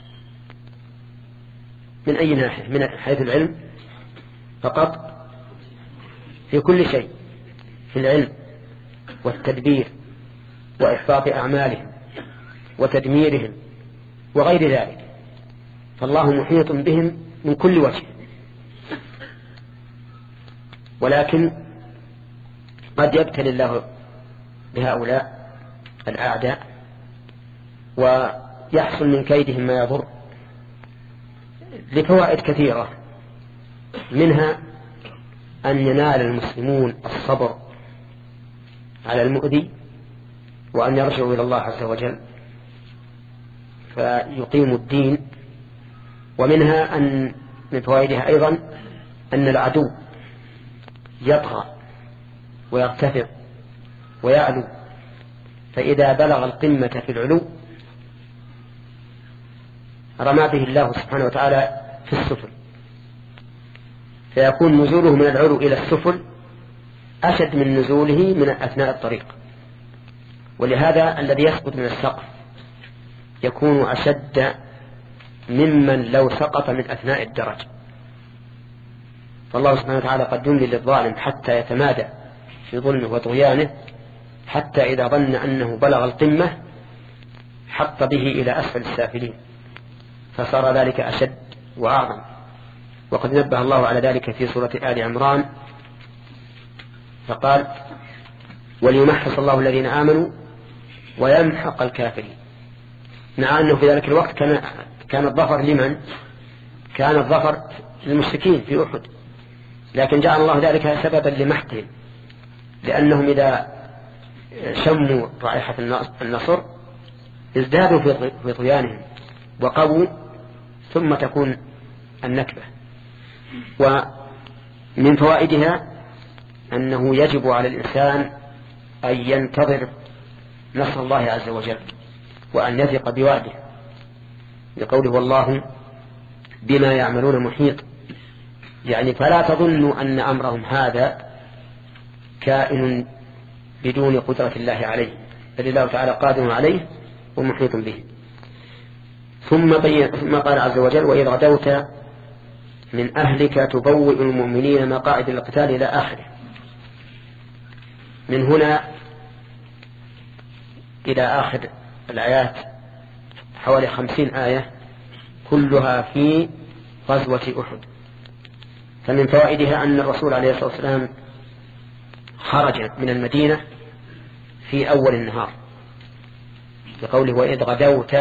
من أي ناحية؟ من حيث العلم فقط، في كل شيء، في العلم والتدبير وإحباط أعمالهم وتدميرهم وغير ذلك، فالله محيط بهم من كل وجه. ولكن قد يبتلي الله بهؤلاء الأعداء ويحصل من كيدهم ما يضر لفوائد كثيرة، منها أن ينال المسلمون الصبر على المؤذي وأن يرجعوا إلى الله عز وجل فيقيموا الدين. ومنها أن من فوائدها أيضا أن العدو يطغى ويرتفع ويعلو، فإذا بلغ القمة في العلو رمى به الله سبحانه وتعالى في السفل، فيكون نزوله من العلو إلى السفل أشد من نزوله من أثناء الطريق. ولهذا الذي يسقط من السقف يكون أشد ممن لو سقط من أثناء الدرج. فالله سبحانه وتعالى قد يملي للظالم حتى يتمادى في ظلمه وطغيانه، حتى إذا ظن أنه بلغ القمة حط به إلى أسفل السافلين، فصار ذلك أشد وأعظم. وقد نبه الله على ذلك في سورة آل عمران فقال وليمحص الله الذين آمنوا ويمحق الكافرين، مع أنه في ذلك الوقت كان كان الظفر لمن؟ كان الظفر للمشركين في أحد، لكن جعل الله ذلك سببا لمحقهم، لأنهم إذا شموا رائحة النصر ازدادوا في طغيانهم وقووا، ثم تكون النكبة. ومن فوائدها أنه يجب على الإنسان أن ينتظر نصر الله عز وجل وأن يثق بوعده، لقوله والله بما يعملون محيط، يعني فلا تظنوا أن أمرهم هذا كائن بدون قدرة الله عليه، بل الله تعالى قادر عليه ومحيط به. ثم, ثم قال عز وجل وإذ غدوت من أهلك تبوئ المؤمنين مقاعد للقتال إلى آخره. من هنا إلى آخر الآيات حوالي خمسين آية كلها في غزوة أحد. فمن فوائدها أن الرسول عليه الصلاة والسلام خرج من المدينة في أول النهار، بقوله وإذ غدوت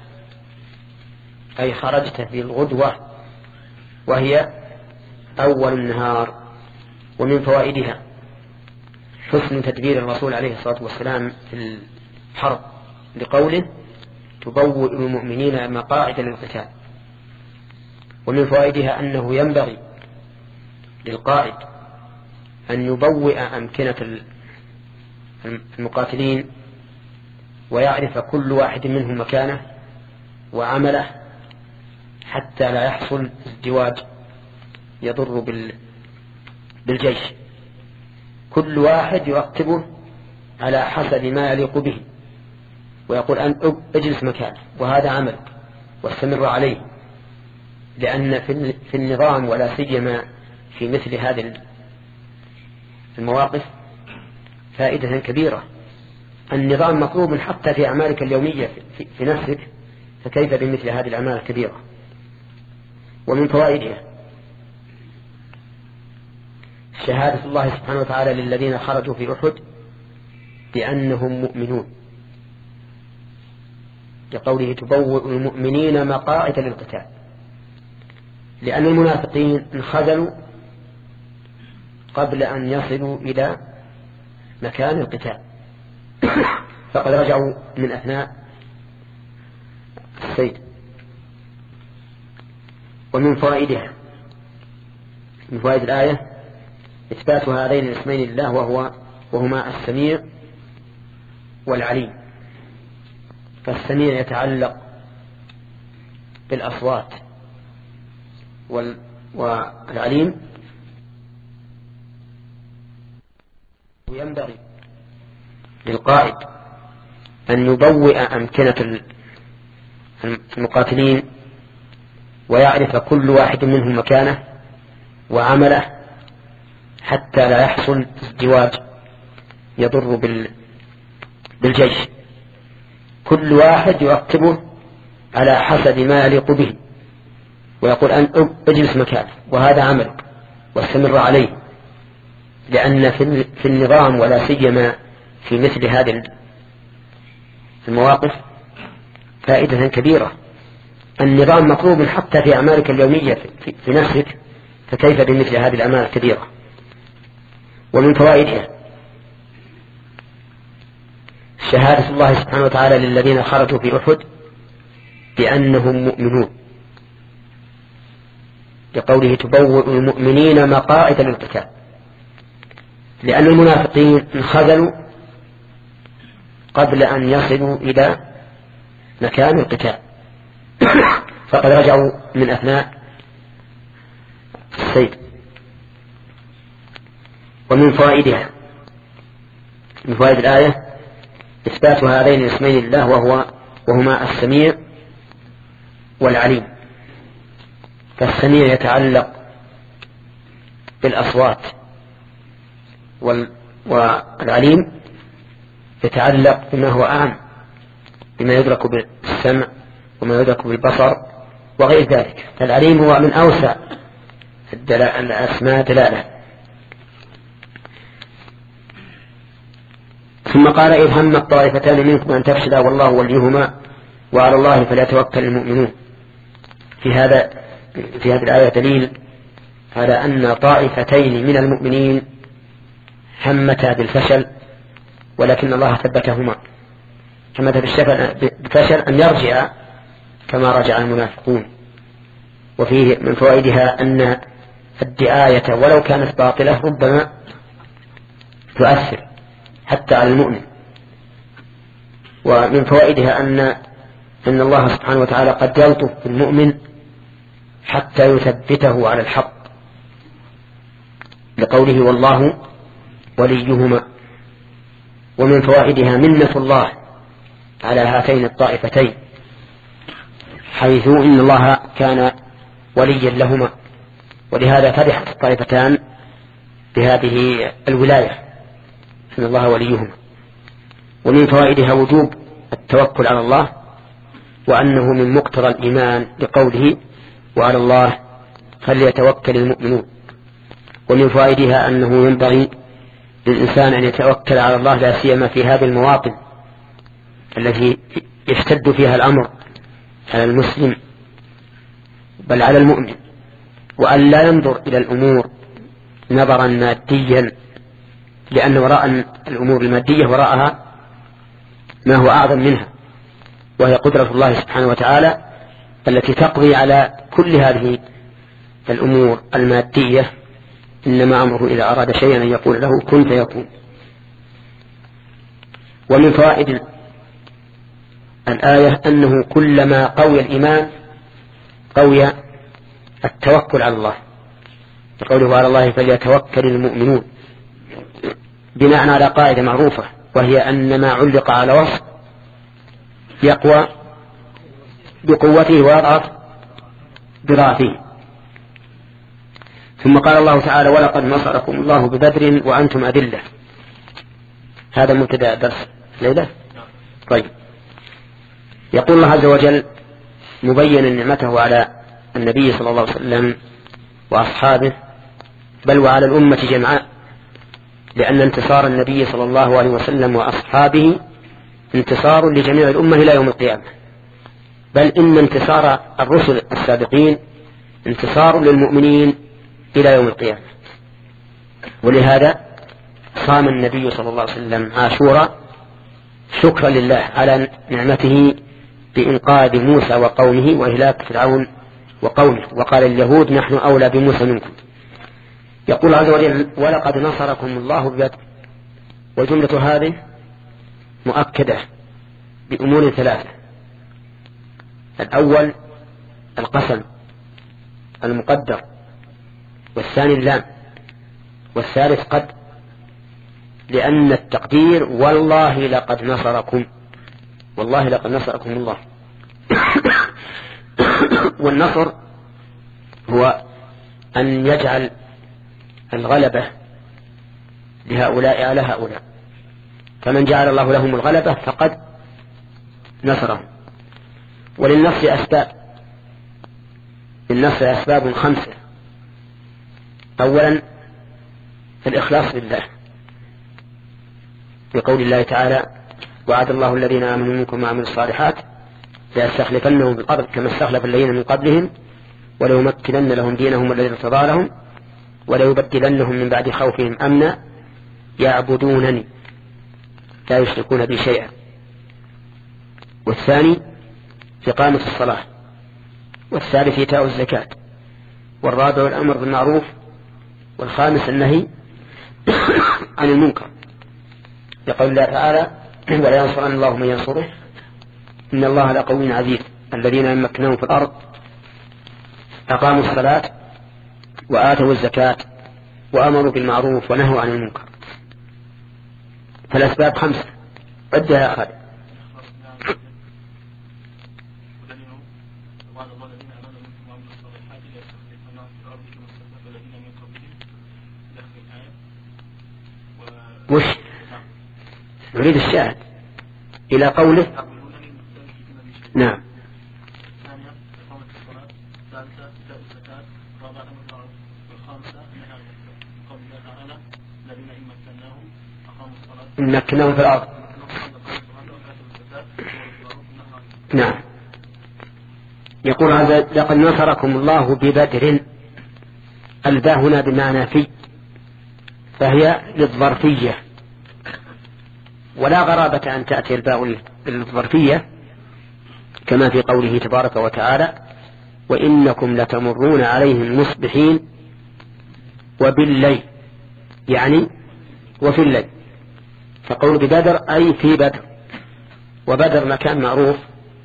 أي خرجت في الغدوة وهي أول النهار. ومن فوائدها حسن تدبير الرسول عليه الصلاة والسلام في الحرب، لقوله تبوئ المؤمنين مقاعد للقتال. ومن فوائدها أنه ينبغي للقائد أن يبوئ أمكنة المقاتلين ويعرف كل واحد منهم مكانه وعمله، حتى لا يحصل ازدواج يضر بالجيش. كل واحد يرتبه على حسب ما يليق به، ويقول أن اجلس مكانه وهذا عملك واستمر عليه، لأن في النظام ولا سيما في مثل هذه المواقف فائدة كبيرة، النظام مطلوب حتى في أعمالك اليومية في, في نفسك، فكيف بمثل هذه الأعمال الكبيرة؟ ومن فوائدها شهادة الله سبحانه وتعالى للذين خرجوا في أحد بأنهم مؤمنون، لقوله تبوئ المؤمنين مقاعد للقتال، لأن المنافقين انخذلوا قبل أن يصلوا إلى مكان القتال فقد رجعوا من أثناء الصيد. ومن فوائدها من فوائد الآية إثبات هذين الاسمين لله وهو وهما السميع والعليم. فالسميع يتعلق بالأصوات والعليم وينبغي للقائد أن يبوئ أمكنة المقاتلين ويعرف كل واحد منهم مكانه وعمله حتى لا يحصل ازدواج يضر بالجيش. كل واحد يرتبه على حسب ما يليق به ويقول أن اجلس مكانه وهذا عملك واستمر عليه، لأن في النظام ولا سيما في مثل هذه المواقف فائدة كبيرة. النظام مطلوب حتى في أعمالك اليومية في نفسك، فكيف بمثل هذه الأعمال الكبيرة؟ ومن فوائدها شهادة الله سبحانه وتعالى للذين خرجوا في أحد بأنهم مؤمنون، لقوله تبوئ المؤمنين مقاعد للقتال، لأن المنافقين انخذلوا قبل أن يصلوا إلى مكان القتال فقد رجعوا من أثناء الصيد. ومن فوائدها من فوائد الآية إثبات هذين الاسمين لله وهو وهما السميع والعليم. فالسميع يتعلق بالأصوات والعليم يتعلق بما هو أعم، بما يدرك بالسمع وما يدرك بالبصر وغير ذلك. فالعليم هو من أوسع الأسماء دلالة. ثم قال إذ هم الطائفتان منكم أن تفشلا والله وليهما وعلى الله فليتوكل المؤمنون. في هذا في هذه الآية دليل على أن طائفتين من المؤمنين همتا بالفشل ولكن الله ثبتهما. همتا بالفشل أن يرجع كما رجع المنافقون. وفيه من فوائدها أن الدعاية ولو كانت باطلة ربما تؤثر حتى على المؤمن. ومن فوائدها أن أن الله سبحانه وتعالى قد يلطف بالمؤمن حتى يثبته على الحق، لقوله والله وليهما. ومن فوائدها منة الله على هاتين الطائفتين، حيث إن الله كان وليا لهما، ولهذا فرحت الطائفتان بهذه الولاية إن الله وليهما. ومن فوائدها وجوب التوكل على الله، وأنه من مقتضى الإيمان لقوله وعلى الله فليتوكل المؤمنون. ومن فوائدها أنه ينبغي للإنسان أن يتوكل على الله لا سيما في هذه المواطن التي يشتد فيها الأمر على المسلم بل على المؤمن، وأن لا ينظر إلى الأمور نظرا ماديا، لأن وراء الأمور المادية وراءها ما هو أعظم منها، وهي قدرة الله سبحانه وتعالى التي تقضي على كل هذه الأمور المادية. إنما أمره إذا أراد شيئا أن يقول له كن فيكون. ومن فوائد الآية أنه كلما قوي الإيمان قوي التوكل على الله، قوله على الله فليتوكل المؤمنون، بناء على قاعدة معروفة، وهي أن ما علق على وصف يقوى بقوته ويضعف بضعفه. ثم قال الله تعالى ولقد نصركم الله ببدر وأنتم أذلة. هذا مبتدأ درس ليلة. طيب، يقول الله عز وجل مبينا نعمته على النبي صلى الله عليه وسلم وأصحابه بل وعلى الأمة جمعاء، لأن انتصار النبي صلى الله عليه وسلم وأصحابه انتصار لجميع الأمة إلى يوم القيامة، بل إن انتصار الرسل السابقين انتصار للمؤمنين إلى يوم القيامة. ولهذا صام النبي صلى الله عليه وسلم عاشوراء شكرا لله على نعمته بإنقاذ موسى وقومه وإهلاك فرعون وقومه، وقال اليهود نحن أولى بموسى منكم. يقول عز وجل ولقد نصركم الله ببدر، والجملة هذه مؤكدة بأمور ثلاثة: الأول القسم المقدر، والثاني اللام، والثالث قد، لأن التقدير والله لقد نصركم، والله لقد نصركم الله. والنصر هو أن يجعل الغلبة لهؤلاء على هؤلاء، فمن جعل الله لهم الغلبة فقد نصرهم. وللنصر أسباب، للنصر أسباب خمسة: أولا الإخلاص لله، بقول الله تعالى وعد الله الذين آمنوا منكم وعملوا الصالحات ليستخلفنهم في الأرض كما استخلف الذين من قبلهم وليمكنن لهم دينهم الذي ارتضى لهم وليبدلنهم من بعد خوفهم أمنا يعبدونني لا يشركون بي شيئا. والثاني إقامة الصلاة، والثالث إيتاء الزكاة، والرابع الأمر بالمعروف، والخامس النهي عن المنكر، يقول الله تعالى ولا ينصرن الله من ينصره إن الله لقوي عزيز الذين يمكنهم في الأرض أقاموا الصلاة وآتوا الزكاة وأمروا بالمعروف ونهوا عن المنكر. فالأسباب خمسة، عدها يا خالد. وش نريد الشاهد إلى قوله نعم. مكناهم في الأرض. نعم. يقول هذا لقد نصركم الله ببدر، الباء هنا بمعنى في، فهي للظرفية، ولا غرابة أن تأتي الباء للظرفية كما في قوله تبارك وتعالى وإنكم لتمرون عليهم مصبحين وبالليل، يعني وفي الليل. فقول ببدر أي في بدر، وبدر مكان معروف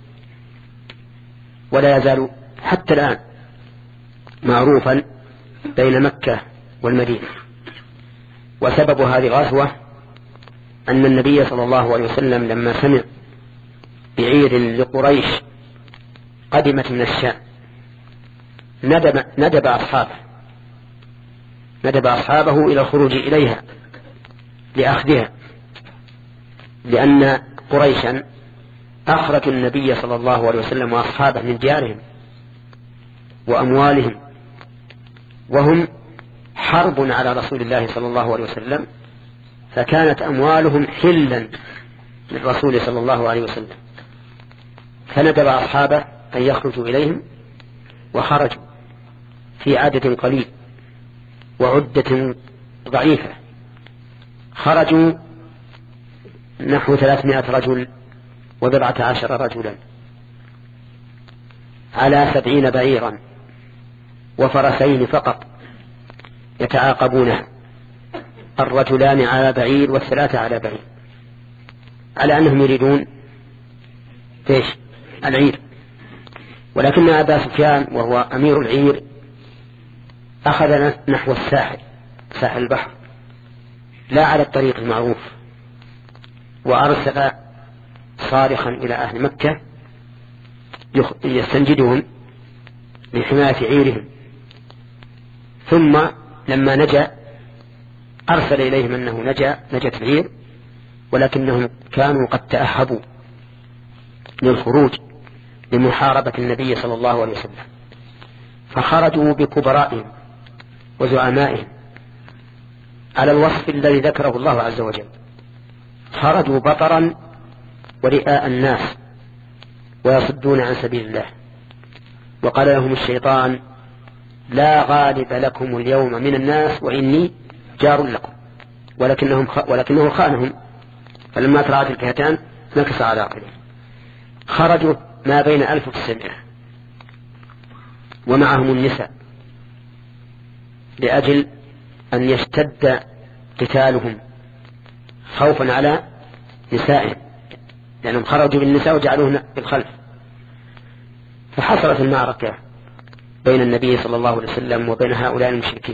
ولا يزال حتى الآن معروفا بين مكة والمدينة. وسبب هذه الغزوة أن النبي صلى الله عليه وسلم لما سمع بعير لقريش قدمت من الشام ندب, ندب أصحابه ندب أصحابه إلى الخروج إليها لأخذها، لأن قريشا أخرجوا النبي صلى الله عليه وسلم وأصحابه من ديارهم وأموالهم، وهم حرب على رسول الله صلى الله عليه وسلم، فكانت أموالهم حلا للرسول صلى الله عليه وسلم، فندب أصحابه أن يخرجوا إليهم، وخرجوا في عدد قليل وعدة ضعيفة. خرجوا نحو ثلاثمائة رجل وبضعة عشر رجلا على سبعين بعيرا وفرسين فقط يتعاقبونها، الرجلان على بعير والثلاثة على بعير، على أنهم يريدون فيش العير. ولكن أبا سفيان وهو أمير العير أخذ نحو الساحل، ساحل البحر، لا على الطريق المعروف، وأرسل صارخا إلى أهل مكة يستنجدهم لحماية عيرهم. ثم لما نجا أرسل إليهم أنه نجا نجت العير، ولكنهم كانوا قد تأهبوا للخروج لمحاربة النبي صلى الله عليه وسلم، فخرجوا بكبرائهم وزعمائهم على الوصف الذي ذكره الله عز وجل. خرجوا بطرا ورئاء الناس ويصدون عن سبيل الله. وقال لهم الشيطان: لا غالب لكم اليوم من الناس وإني جار لكم، ولكنهم خ... ولكنه خانهم، فلما ترعت الفئتان نكص على عقله. خرجوا ما بين ألف وتسعمائة ومعهم النساء لأجل أن يشتد قتالهم خوفا على نسائهم، لأنهم خرجوا بالنساء وجعلوهن بالخلف. فحصلت المعركة بين النبي صلى الله عليه وسلم وبين هؤلاء المشركين،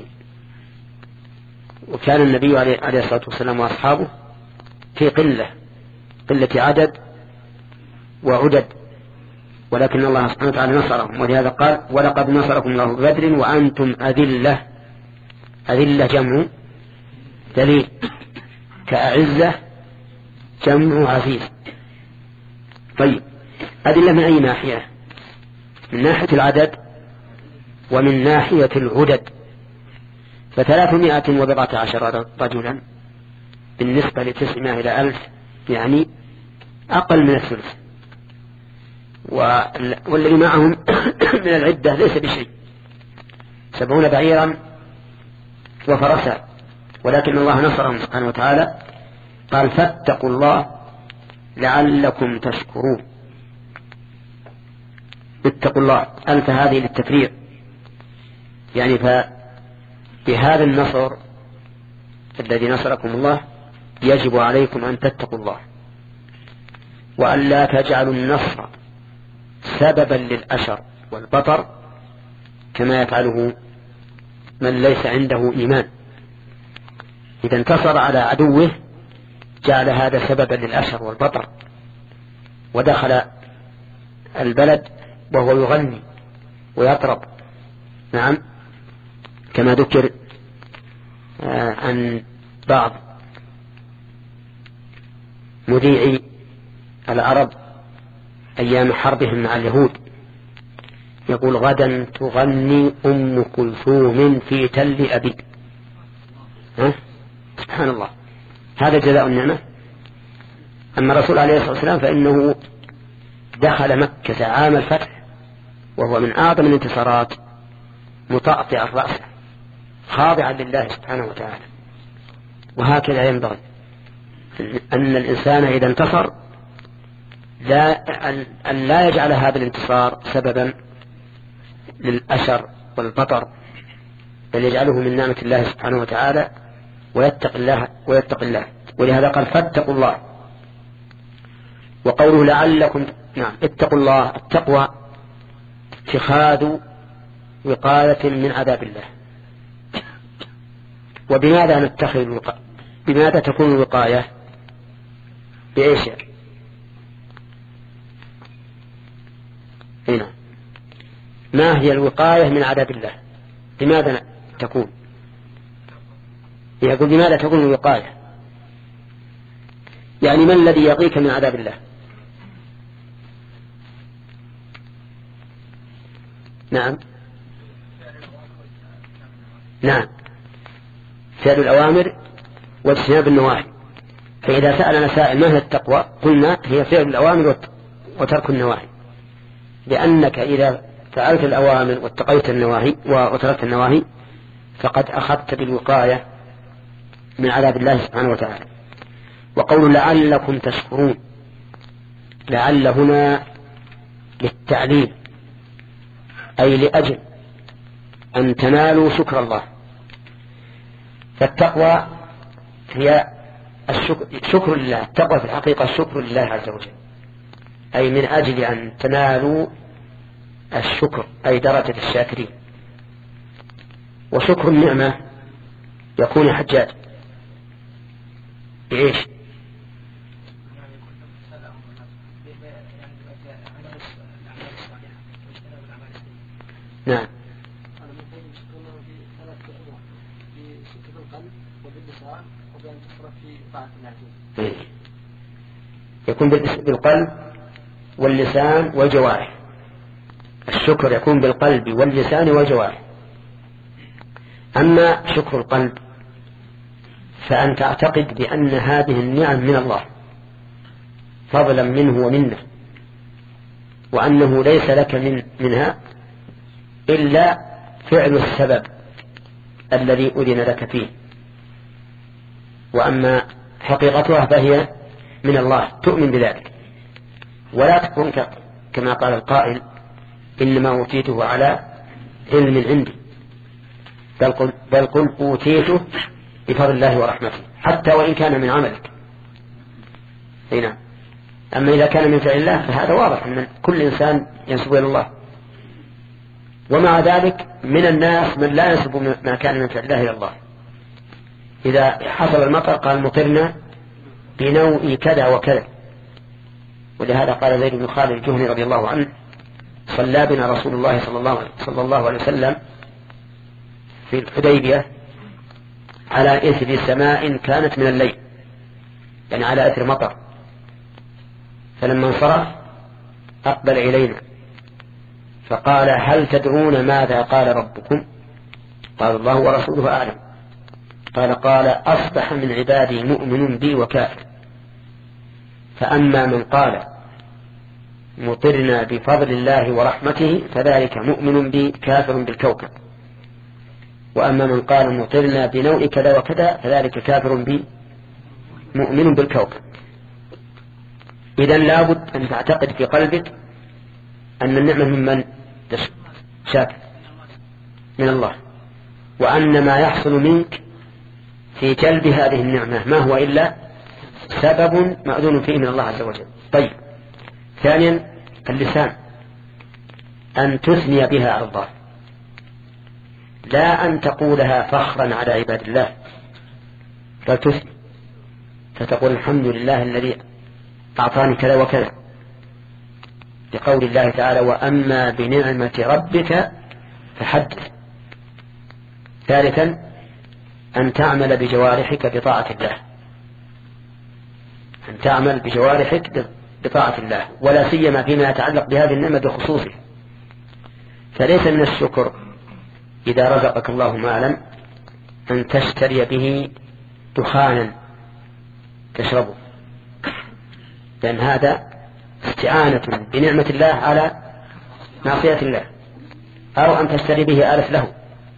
وكان النبي عليه الصلاة والسلام وأصحابه في قلة قلة عدد وعدد، ولكن الله سبحانه وتعالى نصرهم، ولهذا قال: ولقد نصركم الله ببدر وأنتم أذلة. أذلة جمع دليل، كأعزة جمع عزيز. طيب، أذلة من أي ناحية؟ من ناحية العدد ومن ناحية العدد. فثلاثمائة وبضعة عشر رجلا بالنسبة لتسعمائة إلى ألف يعني أقل من الثلث، والذي معهم من العدة ليس بشيء، سبعون بعيرا وفرسا، ولكن الله نصرهم سبحانه وتعالى. قال: فاتقوا الله لعلكم تشكرون. اتقوا الله، ألف هذه للتفريع، يعني فبهذا النصر الذي نصركم الله يجب عليكم أن تتقوا الله، وأن لا تجعلوا النصر سببا للأشر والبطر كما يفعله من ليس عنده إيمان. إذا انتصر على عدوه جعل هذا سببا للأشر والبطر، ودخل البلد وهو يغني ويطرب، نعم، كما ذكر عن بعض مذيعي العرب أيام حربهم مع اليهود، يقول: غدا تغني أم كلثوم في تل أبي. ها؟ سبحان الله، هذا جزاء النعمة. أما الرسول عليه الصلاة والسلام فإنه دخل مكة عام الفتح وهو من أعظم الانتصارات متقطع الرأس خاضعا لله سبحانه وتعالى. وهكذا ينبغي أن الإنسان إذا انتصر لا أن لا يجعل هذا الانتصار سببا للأشر والبطر، بل يجعله من نعمة الله سبحانه وتعالى ويتق الله ويتق الله. ولهذا قال: فاتقوا الله. وقوله لعلكم، نعم، اتقوا الله، التقوى اتخاذ وقاية من عذاب الله. وبماذا نتخذ الوقاية؟ بماذا تكون الوقاية؟ بإيش؟ هنا ما هي الوقاية من عذاب الله؟ بماذا تكون؟ يقول: بماذا تكون الوقاية؟ يعني ما الذي يقيك من عذاب الله؟ نعم نعم فعل الأوامر واجتناب النواهي. فإذا سألنا سائل ما هي التقوى قلنا هي فعل الأوامر وترك النواهي، لأنك إذا فعلت الأوامر واتقيت النواهي وتركت النواهي فقد أخذت بالوقاية من عذاب الله سبحانه وتعالى. وقول لعلكم تشكرون، لعل هنا للتعليل، أي لأجل أن تنالوا شكر الله. فالتقوى هي الشكر شكر لله، التقوى في الحقيقة الشكر لله عز وجل، أي من أجل أن تنالوا الشكر، أي درجة الشاكرين. وشكر النعمة يكون حجاج بإيش؟ نعم يكون بالقلب واللسان والجوارح. الشكر يكون بالقلب واللسان والجوارح. أما شكر القلب فأن تعتقد بأن هذه النعم من الله فضلا منه ومنه، وأنه ليس لك من منها إلا فعل السبب الذي أذن لك فيه، وأما حقيقتها فهي من الله، تؤمن بذلك، ولا تكون كما قال القائل إنما أوتيته على علم عندي، بل قل, بل قل أوتيته بفضل الله ورحمته، حتى وإن كان من عملك. هنا أما إذا كان من فعل الله فهذا واضح أن كل إنسان ينسب إلى الله، ومع ذلك من الناس من لا ينسب ما كان من فعل الله إلى الله. إذا حصل المطر قال مطرنا بنوء كذا وكذا، ولهذا قال زيد بن خالد الجهني رضي الله عنه صلى بنا رسول الله صلى الله, صلى الله عليه وسلم في الحديبية على إثر سماء كانت من الليل، يعني على أثر مطر، فلما انصرف أقبل إلينا فقال هل تدرون ماذا قال ربكم؟ قال الله ورسوله أعلم. قال قال أصبح من عبادي مؤمن بي وكافر، فأما من قال مطرنا بفضل الله ورحمته فذلك مؤمن بي كافر بالكوكب، وأما من قال مطرنا بنوء كذا وكذا فذلك كافر بي مؤمن بالكوكب. إذن لابد أن تعتقد في قلبك أن النعمة ممن شاكر من الله، وأن ما يحصل منك في جلب هذه النعمة ما هو إلا سبب مأذون فيه من الله عز وجل. طيب، ثانيا اللسان، أن تثني بها على الله، لا أن تقولها فخرا على عباد الله، بل تثني فتقول الحمد لله الذي أعطاني كذا وكذا، لقول الله تعالى وأما بنعمة ربك فحدث. ثالثا أن تعمل بجوارحك بطاعة الله، أن تعمل بجوارحك بطاعة الله، ولا سيما فيما يتعلق بهذه النعمة بخصوصه. فليس من الشكر إذا رزقك الله مالا أن تشتري به دخانا تشربه، لأن هذا استعانة بنعمة الله على معصية الله، أو أن تشتري به آلة له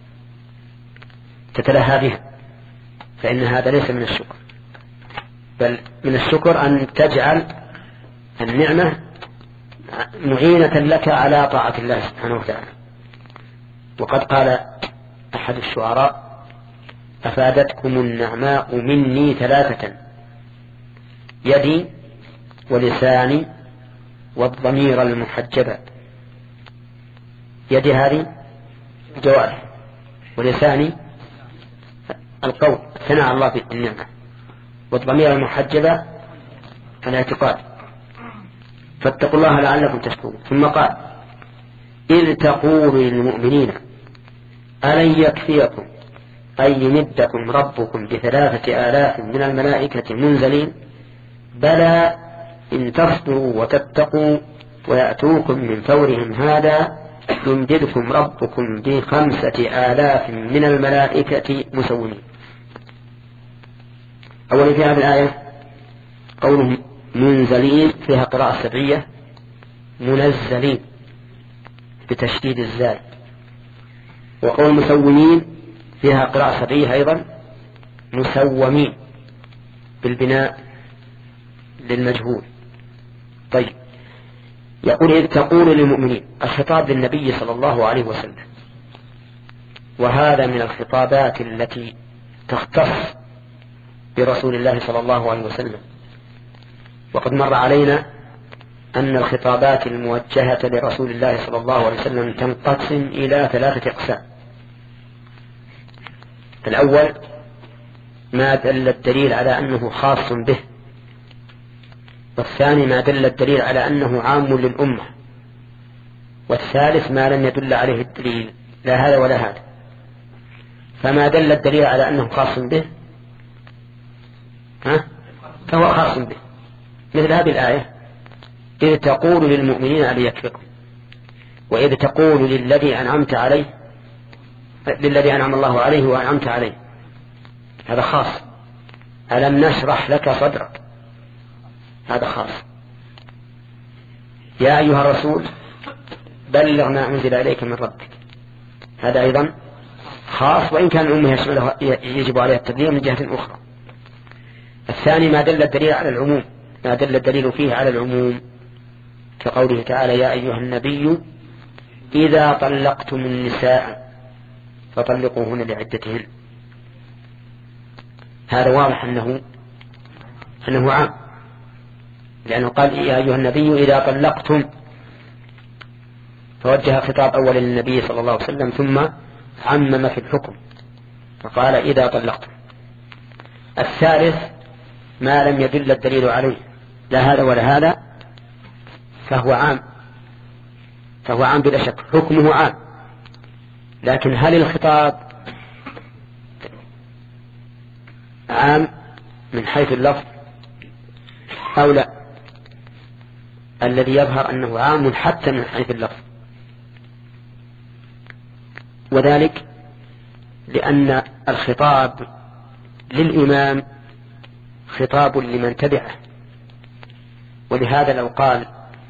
تتلهى بها، فإن هذا ليس من الشكر، بل من الشكر أن تجعل النعمة معينة لك على طاعة الله سبحانه وتعالى. وقد قال أحد الشعراء أفادتكم النعماء مني ثلاثة، يدي ولساني والضمير المحجبة. يدي هذه جوارح، ولساني القول ثناء على الله بالنعمة، والضمير المحجبة الاعتقاد. فاتقوا الله لعلكم تشكرون. ثم قال إذ تقول للمؤمنين ألن يكفيكم أن يمدكم ربكم بثلاثة آلاف من الملائكة منزلين بلى إن تصبروا وتتقوا ويأتوكم من فورهم هذا يمددكم ربكم بخمسة آلاف من الملائكة مسومين. أولا في هذه الآية قولهم منزلين فيها قراءة سبعية، منزلين بتشديد الزال، وقول مسومين فيها قراءة سبعية أيضا، مسومين بالبناء للمجهول. طيب، يقول إذ تقول للمؤمنين، الخطاب للنبي صلى الله عليه وسلم، وهذا من الخطابات التي تختص برسول الله صلى الله عليه وسلم. وقد مر علينا أن الخطابات الموجهة لرسول الله صلى الله عليه وسلم تنقسم إلى ثلاثة أقسام. الأول ما دل الدليل على أنه خاص به، والثاني ما دل الدليل على أنه عام للأمة، والثالث ما لم يدل عليه الدليل لا هذا ولا هذا. فما دل الدليل على أنه خاص به ها فهو خاص به، مثل هذه الآية: إذ تقول للمؤمنين أن يكفروا، وإذ تقول للذي أنعمت عليه للذي أنعم الله عليه وأنعمت عليه، هذا خاص. ألم نشرح لك صدرك، هذا خاص. يا أيها الرسول بلغ ما أنزل إليك من ربك، هذا أيضا خاص، وإن كان الأمة يجب عليها التبليغ من جهة أخرى. الثاني ما دل الدليل على العموم، ما دل الدليل فيه على العموم، كقوله تعالى: يا أيها النبي إذا طلقتم النساء فطلقوهن لعدتهن. هذا واضح أنه أنه عام، لأنه قال: يا أيها النبي إذا طلقتم، فوجه خطاب أول للنبي صلى الله عليه وسلم ثم عمم في الحكم فقال: إذا طلقتم. الثالث ما لم يدل الدليل عليه، لا هذا ولا هذا، فهو عام، فهو عام بلا شك، حكمه عام. لكن هل الخطاب عام من حيث اللفظ أو لا؟ الذي يظهر أنه عام حتى من حيث اللفظ، وذلك لأن الخطاب للإمام خطاب لمن تبعه. ولهذا لو قال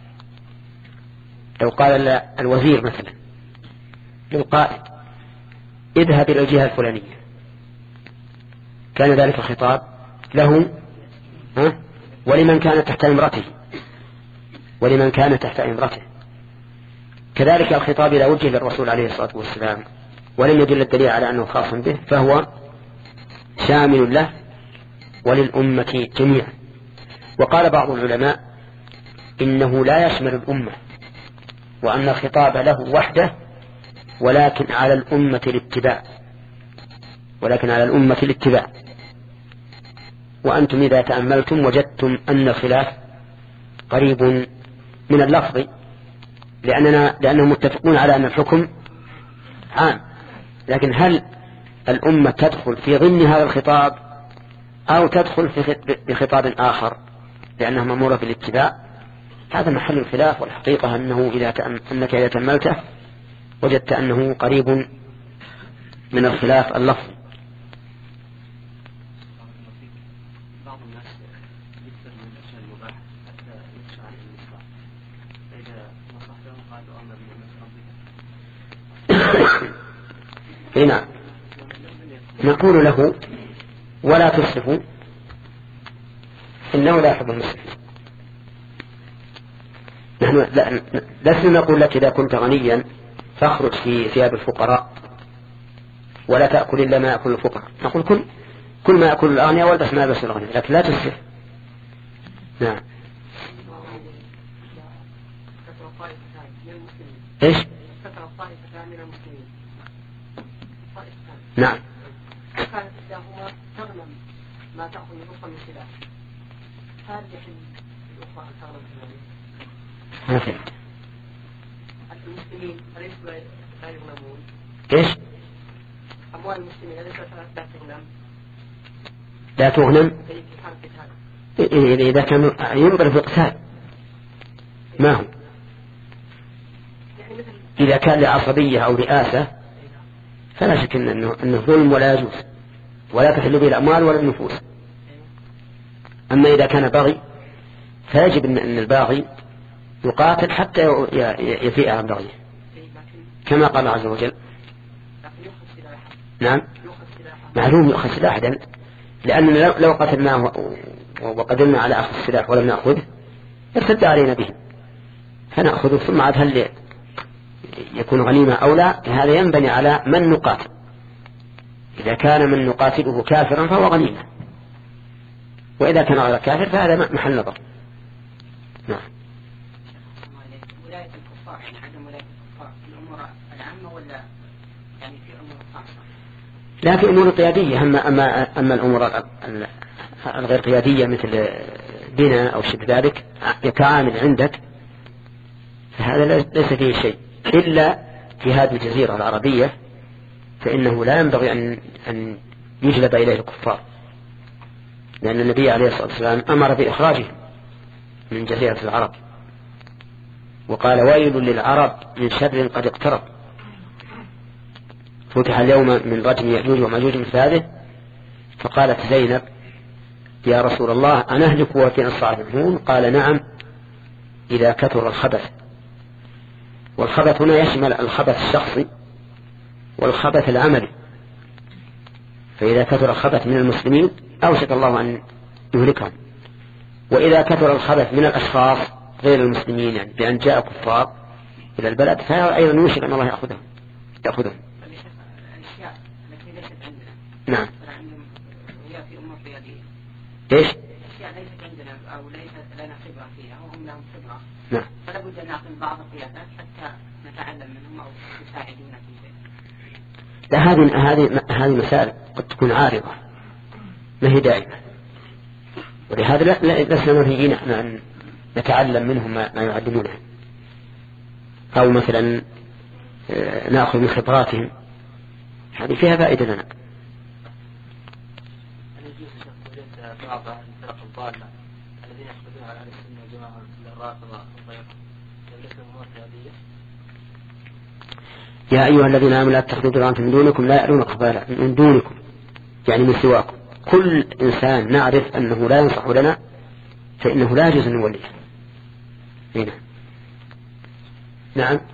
لو قال الوزير مثلا للقائد: اذهب إلى الجهة الفلانية، كان ذلك الخطاب له ولمن كان تحت امرته ولمن كان تحت امرته. كذلك الخطاب إذا وجه للرسول عليه الصلاة والسلام ولم يدل الدليل على أنه خاص به، فهو شامل له وللأمة جميعا. وقال بعض العلماء: إنه لا يشمل الأمة، وأن الخطاب له وحده، ولكن على الأمة الاتباع ولكن على الأمة الاتباع وأنتم إذا تأملتم وجدتم أن الخلاف قريب من اللفظ، لأننا لأنهم متفقون على أن الحكم عام. لكن هل الأمة تدخل في ضمن هذا الخطاب أو تدخل في خطاب آخر لأنها مأمورة بالاتباع؟ هذا محل الخلاف. والحقيقة أنه إذا تأم... أنك إذا تأملته وجدت أنه قريب من الخلاف اللفظي. بعض الناس يكثر من الأشياء المباحة حتى يخشى عن الإصلاح، فإذا نصحتهم قالوا أمر من نعم، نقول له: ولا تصرفوا إنه لا يحب المسرفين. نحن لسنا نقول لك إذا كنت غنيا فاخرج في ثياب الفقراء ولا تأكل إلا ما يأكل الفقراء، نقول كل كل ما يأكل الأغنياء والبس ما يلبس الأغنياء، لكن لا تسرف. نعم. إيش؟ نعم. كانت إحداهما تغنم ما تأخذ نصف من سلاح، هل يحل الأخرى أن تغنم كذلك؟ ما فهمت. المسلمين أليسوا لا يغنمون؟ إيش؟ أموال المسلمين أليسوا لا تغنم؟ لا تغنم؟ إذا كان ينظر في القتال ما هو؟ إذا كان لعصبية أو رئاسة فلا شك أنه, أنه ظلم ولا يجوز، ولا تحل به الأموال ولا النفوس. أما إذا كان باغي فيجب أن الباغي يقاتل حتى يفيء عن بغيه، كما قال عز وجل. نعم، معلوم يؤخذ سلاح، لأننا لو قتلناه وقدرنا على أخذ السلاح ولم نأخذه ارتد علينا به، فنأخذه ثم عاد هل يكون غنيمة أو لا. هذا ينبني على من نقاتل. إذا كان من نقاتله كافرا فهو غنيمة، وإذا كان غير كافر فهذا محل نظر. نعم. ولاية الكفار، يعني عدم ولاية الكفار في الأمور العامة ولا يعني في أمور خاصة؟ لا، في أمور قيادية. أما, أما, أما الأمور الغير قيادية مثل بناء أو شبه ذلك كعامل عندك فهذا ليس فيه شيء، إلا في هذه الجزيرة العربية فإنه لا ينبغي أن, أن يجلب إليه الكفار، لأن النبي عليه الصلاة والسلام أمر بإخراجهم من جزيرة العرب، وقال ويل للعرب من شر قد اقترب. فتح اليوم من رجم يأجوج ومأجوج مثل هذه. فقالت زينب يا رسول الله أنهلك وفينا الصالحون؟ قال نعم إذا كثر الخبث. والخبث هنا يشمل الخبث الشخصي والخبث العملي، فإذا كثر الخبث من المسلمين أوشك الله أن يهلكهم، وإذا كثر الخبث من الأشخاص غير المسلمين يعني بأن جاء كفار إلى البلد فأيضا يوشك أن الله يأخذهم يأخذهم. الأشياء التي ليست عندنا نعم. هي في أمور رياضية. إيش؟ الأشياء ليست عندنا أو ليست لنا خبرة فيها وهم لهم خبرة. نعم. فلا بد أن نعطي بعض القياسات حتى نتعلم منهم أو يساعدونا في شيء. لا، هذه هذه هذه مسائل قد تكون عارضة ما هي دائمة، ولهذا لسنا نريدين أن نتعلم منهم ما يعلمونه، أو مثلا نأخذ من خبراتهم، هذه فيها فائدة لنا. بعض الفرق الضالة الذين يحفظون على السنة والجماعة الرافضة والضيق يملكهم أمور رياضية. يا أيها الذين آمنوا لا تتخذوا بطانة من دونكم لا يألونكم خبالا من دونكم يعني من سواكم. كل إنسان نعرف أنه لا ينصح لنا فإنه لا يجوز أن نوليه. هنا نعم.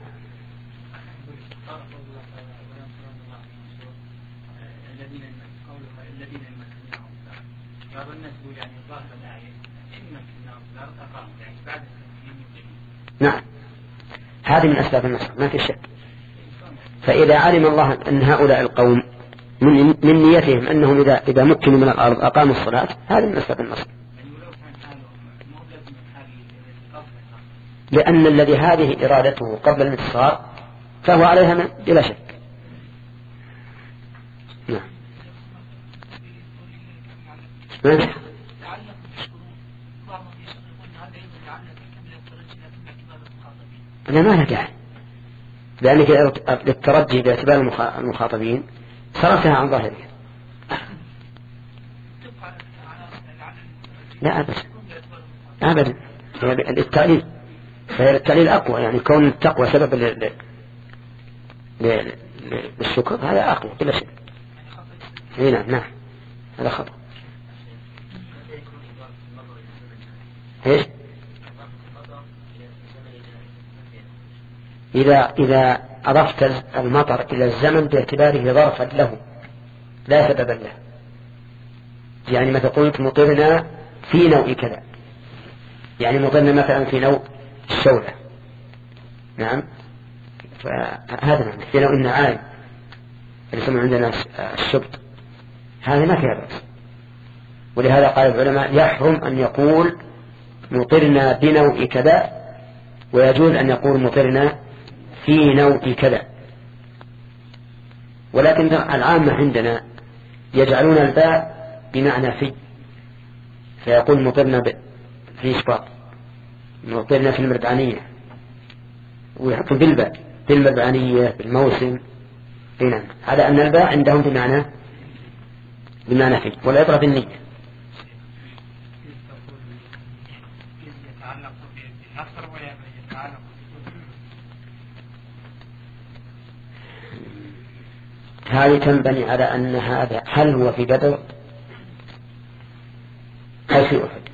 نعم، هذه من أسباب النصر ما في شك. فإذا علم الله أن هؤلاء القوم من, من نيتهم أنهم إذا, إذا مكنوا من الأرض أقاموا الصلاة، هذه من أسباب النصر. لأن الذي هذه إرادته قبل الانتصار فهو عليها بلا شك. نعم. ماذا؟ أنا ما له داعي، لأنك للترجي باعتبار المخاطبين صرفها عن ظاهرها. لا أبدا أبدا، التعليل فالتعليل أقوى، يعني كون التقوى سبب للشكر هذا أقوى بلا شك. نعم نعم هذا خطأ. إيش؟ إذا إذا أضفت المطر إلى الزمن باعتباره ظرفا له لا سببا له، يعني ما قلت مطرنا في نوع كذا، يعني مطرنا مثلا في نوع الشولة، نعم، فهذا معنى في نوع النعام اللي يسمى عندنا الشبط، هذا ما فيها بأس. ولهذا قال العلماء يحرم أن يقول مطرنا بنوع كذا، ويجوز أن يقول مطرنا في نوع كذا. ولكن العامة عندنا يجعلون الباء بمعنى في، فيقول مطرنا في إسباط، مطرنا في المردعانية، ويحطوا بالباء بالمردعانية بالموسم هنا، على أن الباء عندهم بمعنى بمعنى في، والعبرة بالنية. هذه تنبني على أن هذا هل هو في بدر أو في أحد،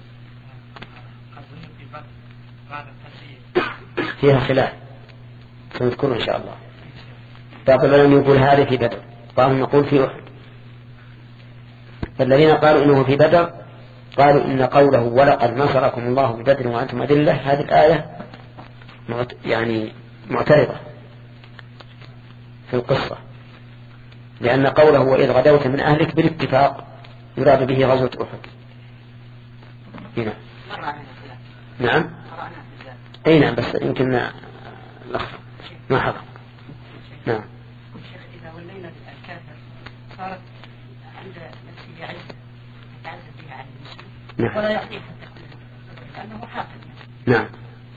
فيها خلاف سنذكره إن شاء الله. بعض العلماء يقول هذا في بدر، بعضهم يقول في أحد. فالذين قالوا إنه في بدر قالوا إن قوله ولقد نصركم الله ببدر وأنتم أذلة، هذه الآية يعني معترضة في القصة، لأن قوله وإذ غدوت من أهلك بالاتفاق يراد به غزوة أحد. هنا نعم أي نعم، بس يمكن لخص ما حضر. نعم. إذا ولينا بالكافر صارت عند نفسه عزة يتعزز بها عن المسلم. نعم. ولا يعطيه لأنه حاقد. نعم.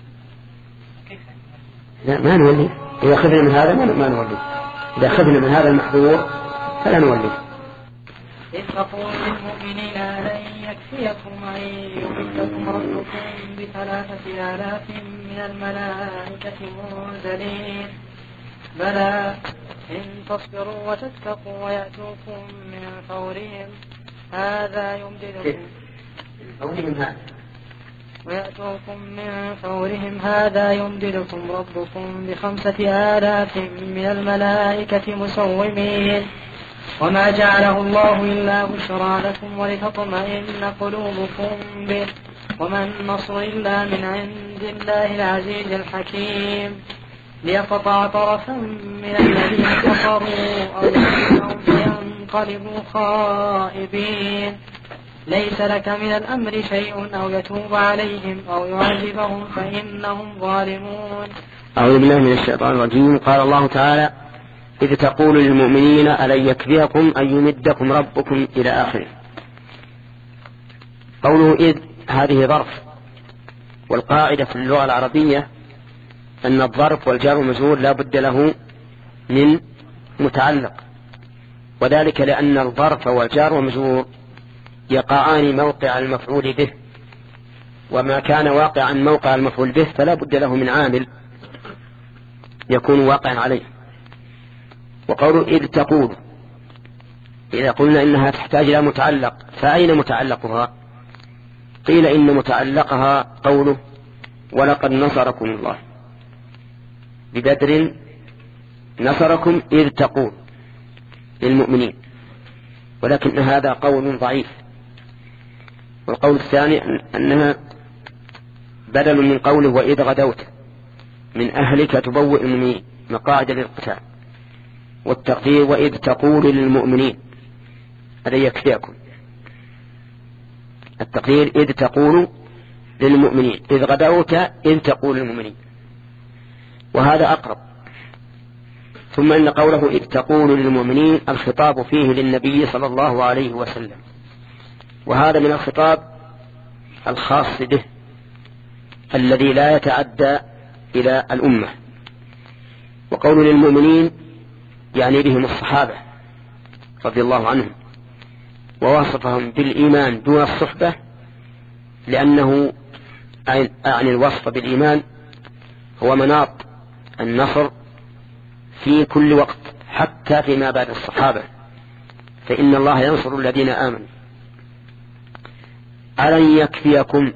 لا ما نولي، إذا خذنا من هذا ما نولي، إذا خذنا من هذا المحظور فلا نولي. إذ تقول للمؤمنين ألن يكفيكم أن يمدكم ربكم بثلاثة آلاف من الملائكة منزلين بلى إن تصبروا وتتقوا ويأتوكم من فورهم هذا يمددكم ويأتوكم من فورهم هذا يمددكم ربكم بخمسة آلاف من الملائكة مسومين وما جعله الله إلا بشرى لكم ولتطمئن قلوبكم به وما النصر إلا من عند الله العزيز الحكيم ليقطع طرفا من الذين كفروا أو يأتيهم فينقلبوا خائبين ليس لك من الأمر شيء أو يتوب عليهم أو يعذبهم فإنهم ظالمون. أعوذ بالله من الشيطان الرجيم. قال الله تعالى إذ تقول للمؤمنين ألن يكفيكم أن يمدكم ربكم إلى آخره. قوله إذ هذه ظرف، والقاعدة في اللغة العربية أن الظرف والجار والمجرور لا بد له من متعلق، وذلك لأن الظرف والجار والمجرور يقعان موقع المفعول به، وما كان واقعا موقع المفعول به فلا بد له من عامل يكون واقعا عليه. وقوله إذ تقول، إذا قلنا إنها تحتاج إلى متعلق فأين متعلقها؟ قيل إن متعلقها قوله ولقد نصركم الله ببدر نصركم إذ تقول للمؤمنين، ولكن هذا قول ضعيف. والقول الثاني أنها بدل من قوله وإذ غدوت من أهلك تبوئ المؤمنين مقاعد للقتال، والتقدير وإذ تقول للمؤمنين ألن يكفيكم، التقدير إذ تقول للمؤمنين، إذ غدوت إذ تقول للمؤمنين، وهذا أقرب. ثم إن قوله إذ تقول للمؤمنين الخطاب فيه للنبي صلى الله عليه وسلم، وهذا من الخطاب الخاص به الذي لا يتعدى إلى الأمة. وقول للمؤمنين يعني بهم الصحابة رضي الله عنهم، ووصفهم بالإيمان دون الصحبة، لأنه أعني الوصف بالإيمان هو مناط النصر في كل وقت حتى فيما بعد الصحابة، فإن الله ينصر الذين آمنوا. ألن يكفيكم،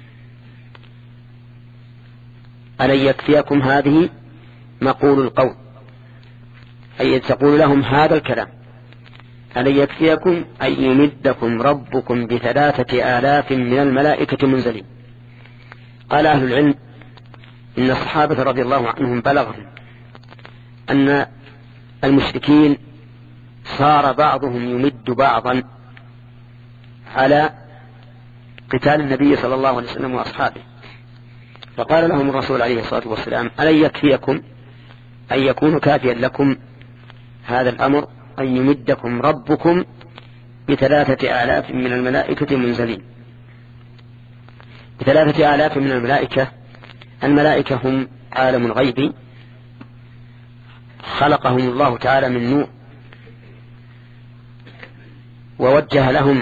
ألن يكفيكم هذه مقول القول، أي تقول لهم هذا الكلام ألن يكفيكم أن يمدكم ربكم بثلاثة آلاف من الملائكة منزلين. قال أهل العلم إن الصحابة رضي الله عنهم بلغهم أن المشركين صار بعضهم يمد بعضا على قتال النبي صلى الله عليه وسلم وأصحابه، فقال لهم الرسول عليه الصلاة والسلام ألن يكفيكم أن يكون كافيا لكم هذا الأمر أن يمدكم ربكم بثلاثة آلاف من الملائكة منزلين. بثلاثة آلاف من الملائكة، الملائكة هم عالم غيبي خلقهم الله تعالى من نور، ووجه لهم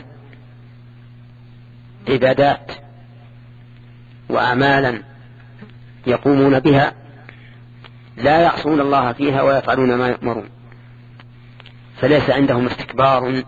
عبادات وأعمالا يقومون بها لا يعصون الله فيها ويفعلون ما يؤمرون، فليس عندهم استكبار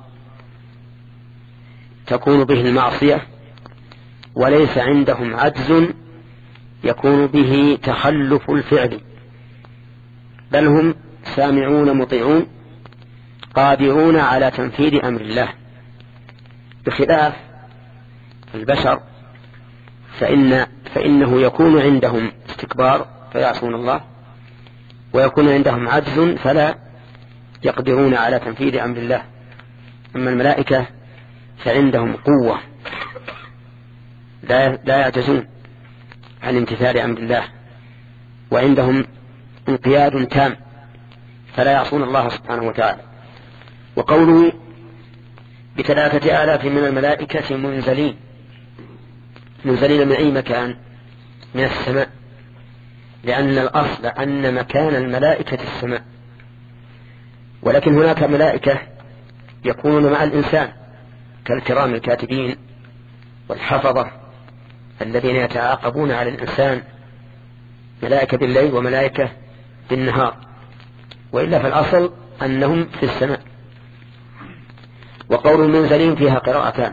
تكون به المعصية، وليس عندهم عجز يكون به تخلف الفعل، بل هم سامعون مطيعون قادرون على تنفيذ أمر الله، بخلاف البشر فإن فإنه يكون عندهم استكبار فيعصون الله، ويكون عندهم عجز فلا يقدرون على تنفيذ أمر الله. أما الملائكة فعندهم قوة لا يعجزون عن امتثال أمر الله، وعندهم انقياد تام فلا يعصون الله سبحانه وتعالى. وقوله بثلاثة آلاف من الملائكة منزلين، منزلين من أي مكان؟ من السماء، لأن الأصل أن مكان الملائكة السماء، ولكن هناك ملائكة يكونون مع الإنسان كالكرام الكاتبين والحفظة الذين يتعاقبون على الإنسان، ملائكة بالليل وملائكة بالنهار، وإلا فالأصل أنهم في السماء. وقول المنزلين فيها قراءتان،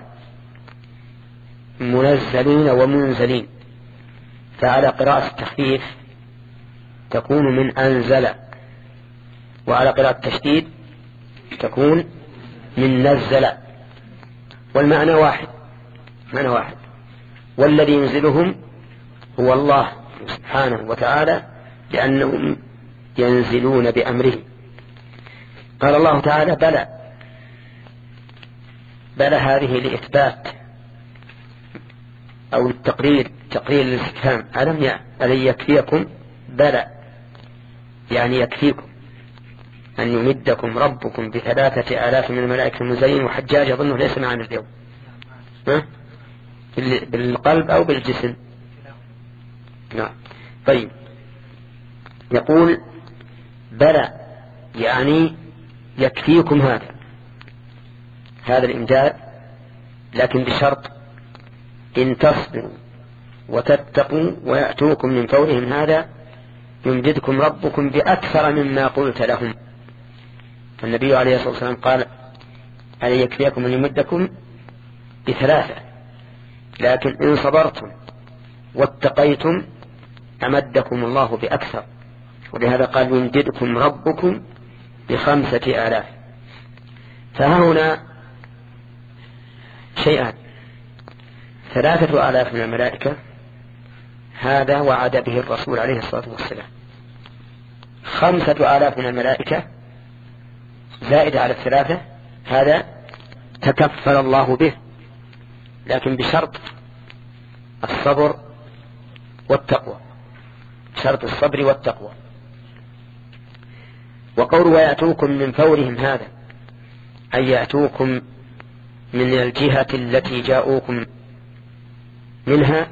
منزلين ومنزلين، فعلى قراءة التخفيف تكون من أنزل، وعلى قراءة التشديد تكون من نزل، والمعنى واحد، معنى واحد. والذي ينزلهم هو الله سبحانه وتعالى، لأنهم ينزلون بأمره. قال الله تعالى بلى، بلى هذه لإثبات أو التقرير، تقرير الاستفهام، ألم ألن يكفيكم؟ بلى يعني يكفيكم أن يمدكم ربكم بثلاثة آلاف من الملائكة المنزلين. وحجاج يظنه ليس معنا اليوم، ها؟ بالقلب أو بالجسم؟ نعم. طيب، يقول بلى يعني يكفيكم هذا هذا الإمداد، لكن بشرط إن تصبروا وتتقوا ويأتوكم من فورهم هذا يمددكم ربكم بأكثر مما قلت لهم. فالنبي عليه الصلاة والسلام قال أن يكفيكم أن يمدكم بثلاثة، لكن إن صبرتم واتقيتم أمدكم الله بأكثر، ولهذا قال يمددكم ربكم بخمسة آلاف. فهنا شيئان، ثلاثة آلاف من الملائكة هذا وعد به الرسول عليه الصلاة والسلام، خمسة آلاف من الملائكة زائد على الثلاثة هذا تكفل الله به، لكن بشرط الصبر والتقوى، شرط الصبر والتقوى. وقول ويأتوكم من فورهم هذا أي يأتوكم من الجهة التي جاءوكم منها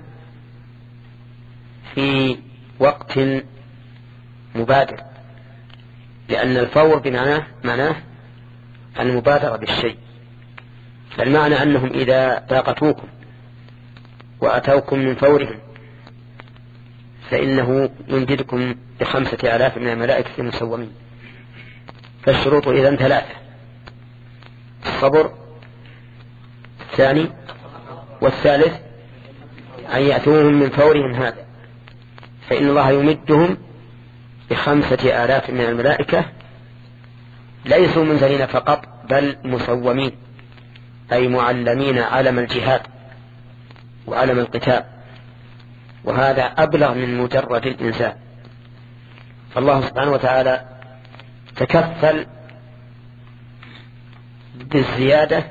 في وقت مبادر، لأن الفور بمعناه معناه المبادرة بالشيء، فالمعنى أنهم إذا لاقتوكم وأتوكم من فورهم فإنه يمددكم بخمسة آلاف من الملائكة المسومين. فالشروط إذن ثلاثة، الصبر، الثاني والثالث أن يأتوهم من فورهم هذا، فإن الله يمدهم بخمسة آلاف من الملائكة ليسوا منزلين فقط بل مسومين، أي معلمين علم الجهاد وعلم القتال، وهذا أبلغ من مجرد الإنسان. فالله سبحانه وتعالى تكفل بالزيادة،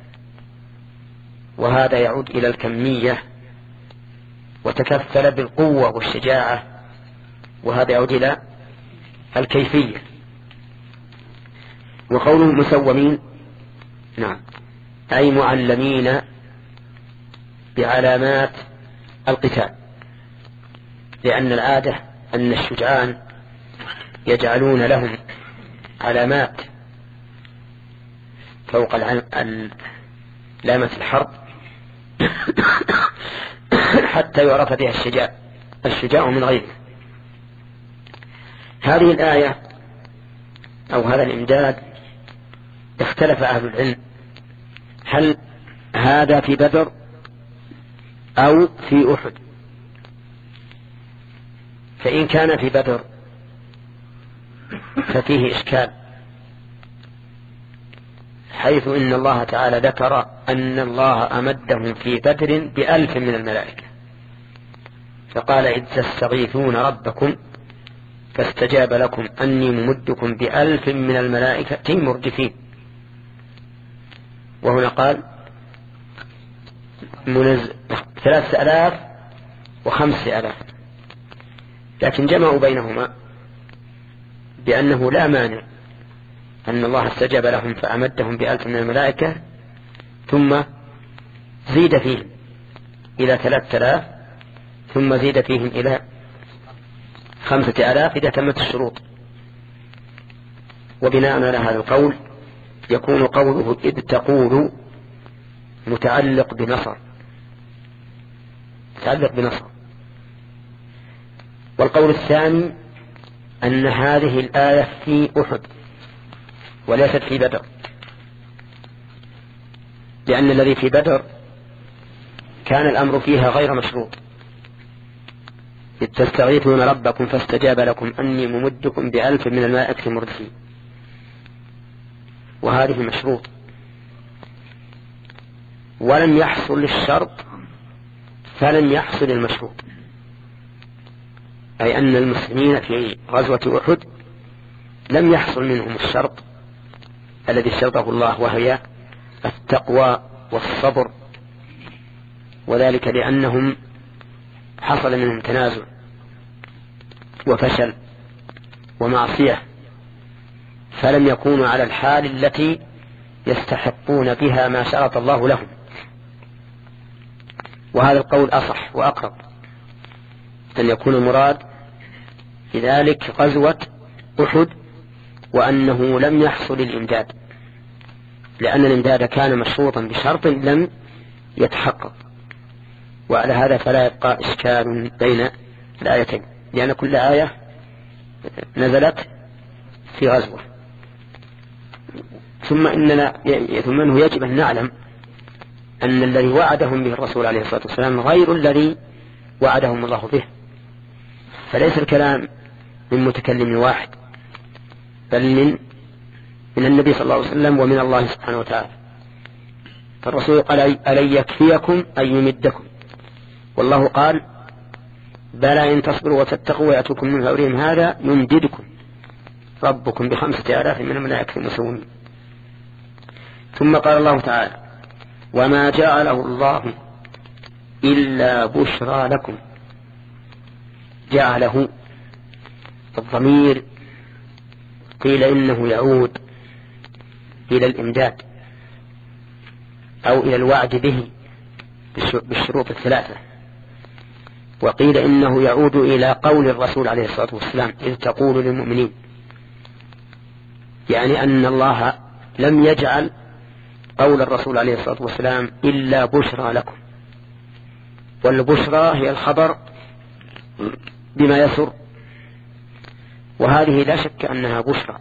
وهذا يعود إلى الكمية، وتكفل بالقوة والشجاعة، وهذا يعود إلى الكيفية. وقوله مسومين نعم أي معلمين بعلامات القتال، لأن العادة أن الشجعان يجعلون لهم علامات فوق علامة الحرب حتى يعرف بها الشجاع الشجاع من غيره. هذه الآية أو هذا الإمداد اختلف أهل العلم هل هذا في بدر أو في أحد. فإن كان في بدر ففيه إشكال، حيث إن الله تعالى ذكر أن الله أمدهم في بدر بألف من الملائكة، فقال إذ تستغيثون ربكم فاستجاب لكم أني ممدكم بألف من الملائكة مردفين. وهنا قال ثلاثة آلاف وخمسة آلاف، لكن جمعوا بينهما بأنه لا مانع أن الله استجاب لهم فأمدهم بألف من الملائكة ثم زيد فيهم إلى ثلاثة آلاف ثم زيد فيهم إلى خمسة آلاف إذا تمت الشروط. وبناء على هذا القول يكون قوله إذ تقول متعلق بنصر متعلق بنصر. والقول الثاني أن هذه الآية في أحد وليست في بدر، لأن الذي في بدر كان الأمر فيها غير مشروط، إذ تستغيثون ربكم فاستجاب لكم أني ممدكم بألف من الملائكة مردفين، وهذه مشروط. ولم يحصل الشرط فلم يحصل المشروط، أي أن المسلمين في غزوة أحد لم يحصل منهم الشرط الذي شرطه الله، وهي التقوى والصبر، وذلك لأنهم حصل منهم تنازع وفشل ومعصية، فلم يكونوا على الحال التي يستحقون بها ما شرط الله لهم. وهذا القول أصح وأقرب، أن يكون المراد بذلك غزوة أحد، وأنه لم يحصل الإمداد، لأن الإمداد كان مشروطا بشرط لم يتحقق. وعلى هذا فلا يبقى إشكال بين الآيتين، لأن كل آية نزلت في غزوة. ثم إننا ثم إنه يجب أن نعلم أن الذي وعدهم به الرسول عليه الصلاة والسلام غير الذي وعدهم الله به، فليس الكلام من متكلم واحد، بل من من النبي صلى الله عليه وسلم ومن الله سبحانه وتعالى. فالرسول قال ألن يكفيكم أن يمدكم، والله قال بلى إن تصبروا وتتقوا ويأتوكم من فورهم هذا يمددكم ربكم بخمسة آلاف من الملائكة المسومين. ثم قال الله تعالى وما جعله الله إلا بشرى لكم. جعله الضمير قيل إنه يعود إلى الإمداد أو إلى الوعد به بالشروط الثلاثة، وقيل إنه يعود إلى قول الرسول عليه الصلاة والسلام إذ تقول للمؤمنين، يعني أن الله لم يجعل قول الرسول عليه الصلاة والسلام إلا بشرى لكم. والبشرى هي الخبر بما يسر، وهذه لا شك أنها بشرى،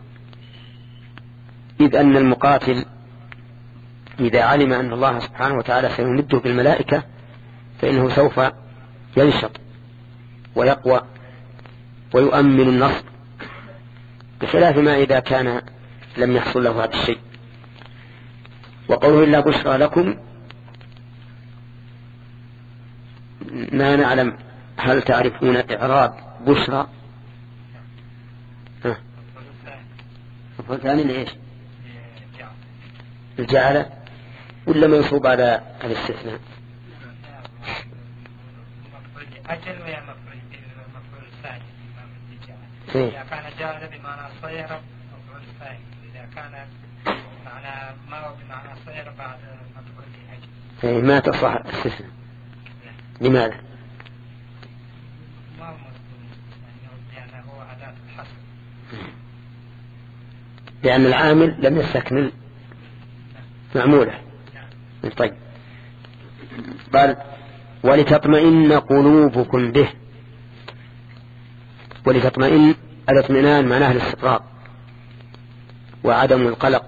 إذ أن المقاتل إذا علم أن الله سبحانه وتعالى سيمده بالملائكة فإنه سوف ينشط ويقوى ويؤمن النصر، بخلاف ما إذا كان لم يحصل له هذا الشيء. وقوله إلا بشرى لكم ما نعلم هل تعرفون إعراب بشرى؟ ها الفعل ثاني لإيش؟ الجعل ولا منصوب على الاستثناء؟ أجل ويا مفعول مفعول ثاني. إذا كان جعل بمعنى صير مفعول ثاني، إذا كان معنى ما هو بمعنى صير بعد مفعول أجل. إيه ما تصح الاستثناء. لماذا؟ ما هو لأنه هو أداة الحصر. لأن العامل لم يستكمل معمولة. طيب قال ولتطمئن قلوبكم به. ولتطمئن الاطمئنان معناه الاستقرار وعدم القلق،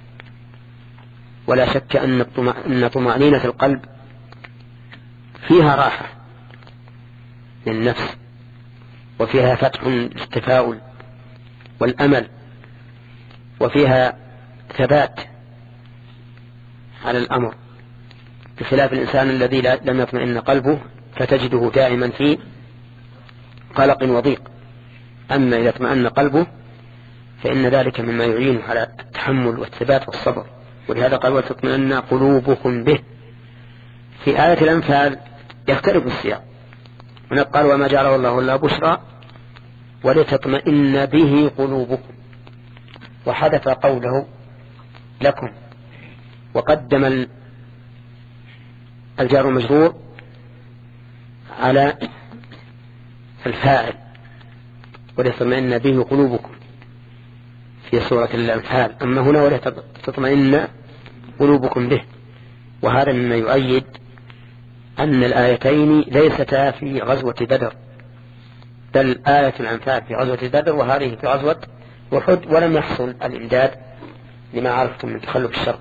ولا شك أن طمأنينة القلب فيها راحة للنفس، وفيها فتح للتفاؤل والأمل، وفيها ثبات على الأمر، بخلاف الإنسان الذي لم يطمئن قلبه فتجده دائما في قلق وضيق. أما إذا اطمأن قلبه فإن ذلك مما يعينه على التحمل والثبات والصبر. ولهذا قال وتطمئن قلوبكم به. في آية الأنفال يختلف السياق، هنا قال وما جعله الله إلا بشرى ولتطمئن به قلوبكم، وحدث قوله لكم، وقدم الجار المجرور على الفاعل ولتطمئن به قلوبكم في سورة الأنفال. أما هنا ولا تطمئن قلوبكم به، وهذا مما يؤيد أن الآيتين ليستا في غزوة بدر، بل آية الأنفال في غزوة بدر وهذه في غزوة أحد، ولم يحصل الإمداد لما عرفتم من تخلف الشر.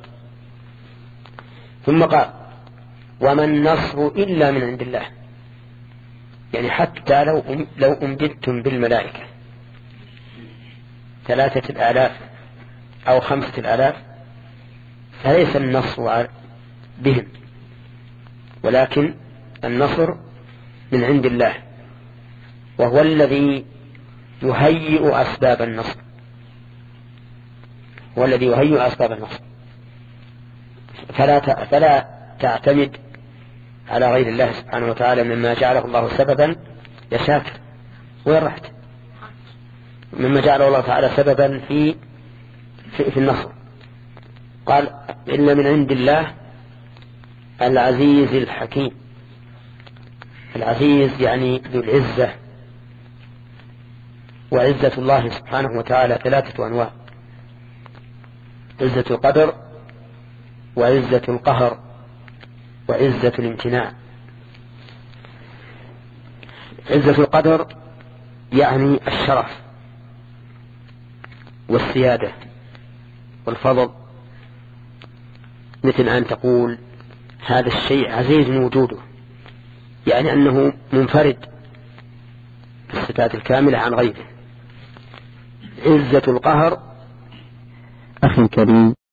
ثم قال وما النصر إلا من عند الله، يعني حتى لو لو أمددتم بالملائكة ثلاثة الآلاف أو خمسة الآلاف فليس النصر بهم، ولكن النصر من عند الله، وهو الذي يهيئ أسباب النصر، هو الذي يهيئ أسباب النصر. فلا فلا تعتمد على غير الله سبحانه وتعالى مما جعله الله سببا يا شاكر. وين رحت؟ مما جعله الله تعالى سببا في في, في النصر. قال إلا من عند الله العزيز الحكيم. العزيز يعني ذو العزة، وعزة الله سبحانه وتعالى ثلاثة أنواع: عزة القدر، وعزة القهر، وعزة الامتناع. عزة القدر يعني الشرف والسيادة والفضل، مثل أن تقول هذا الشيء عزيز وجوده، يعني أنه منفرد بالصفات الكاملة عن غيره. عزة القهر أخي الكريم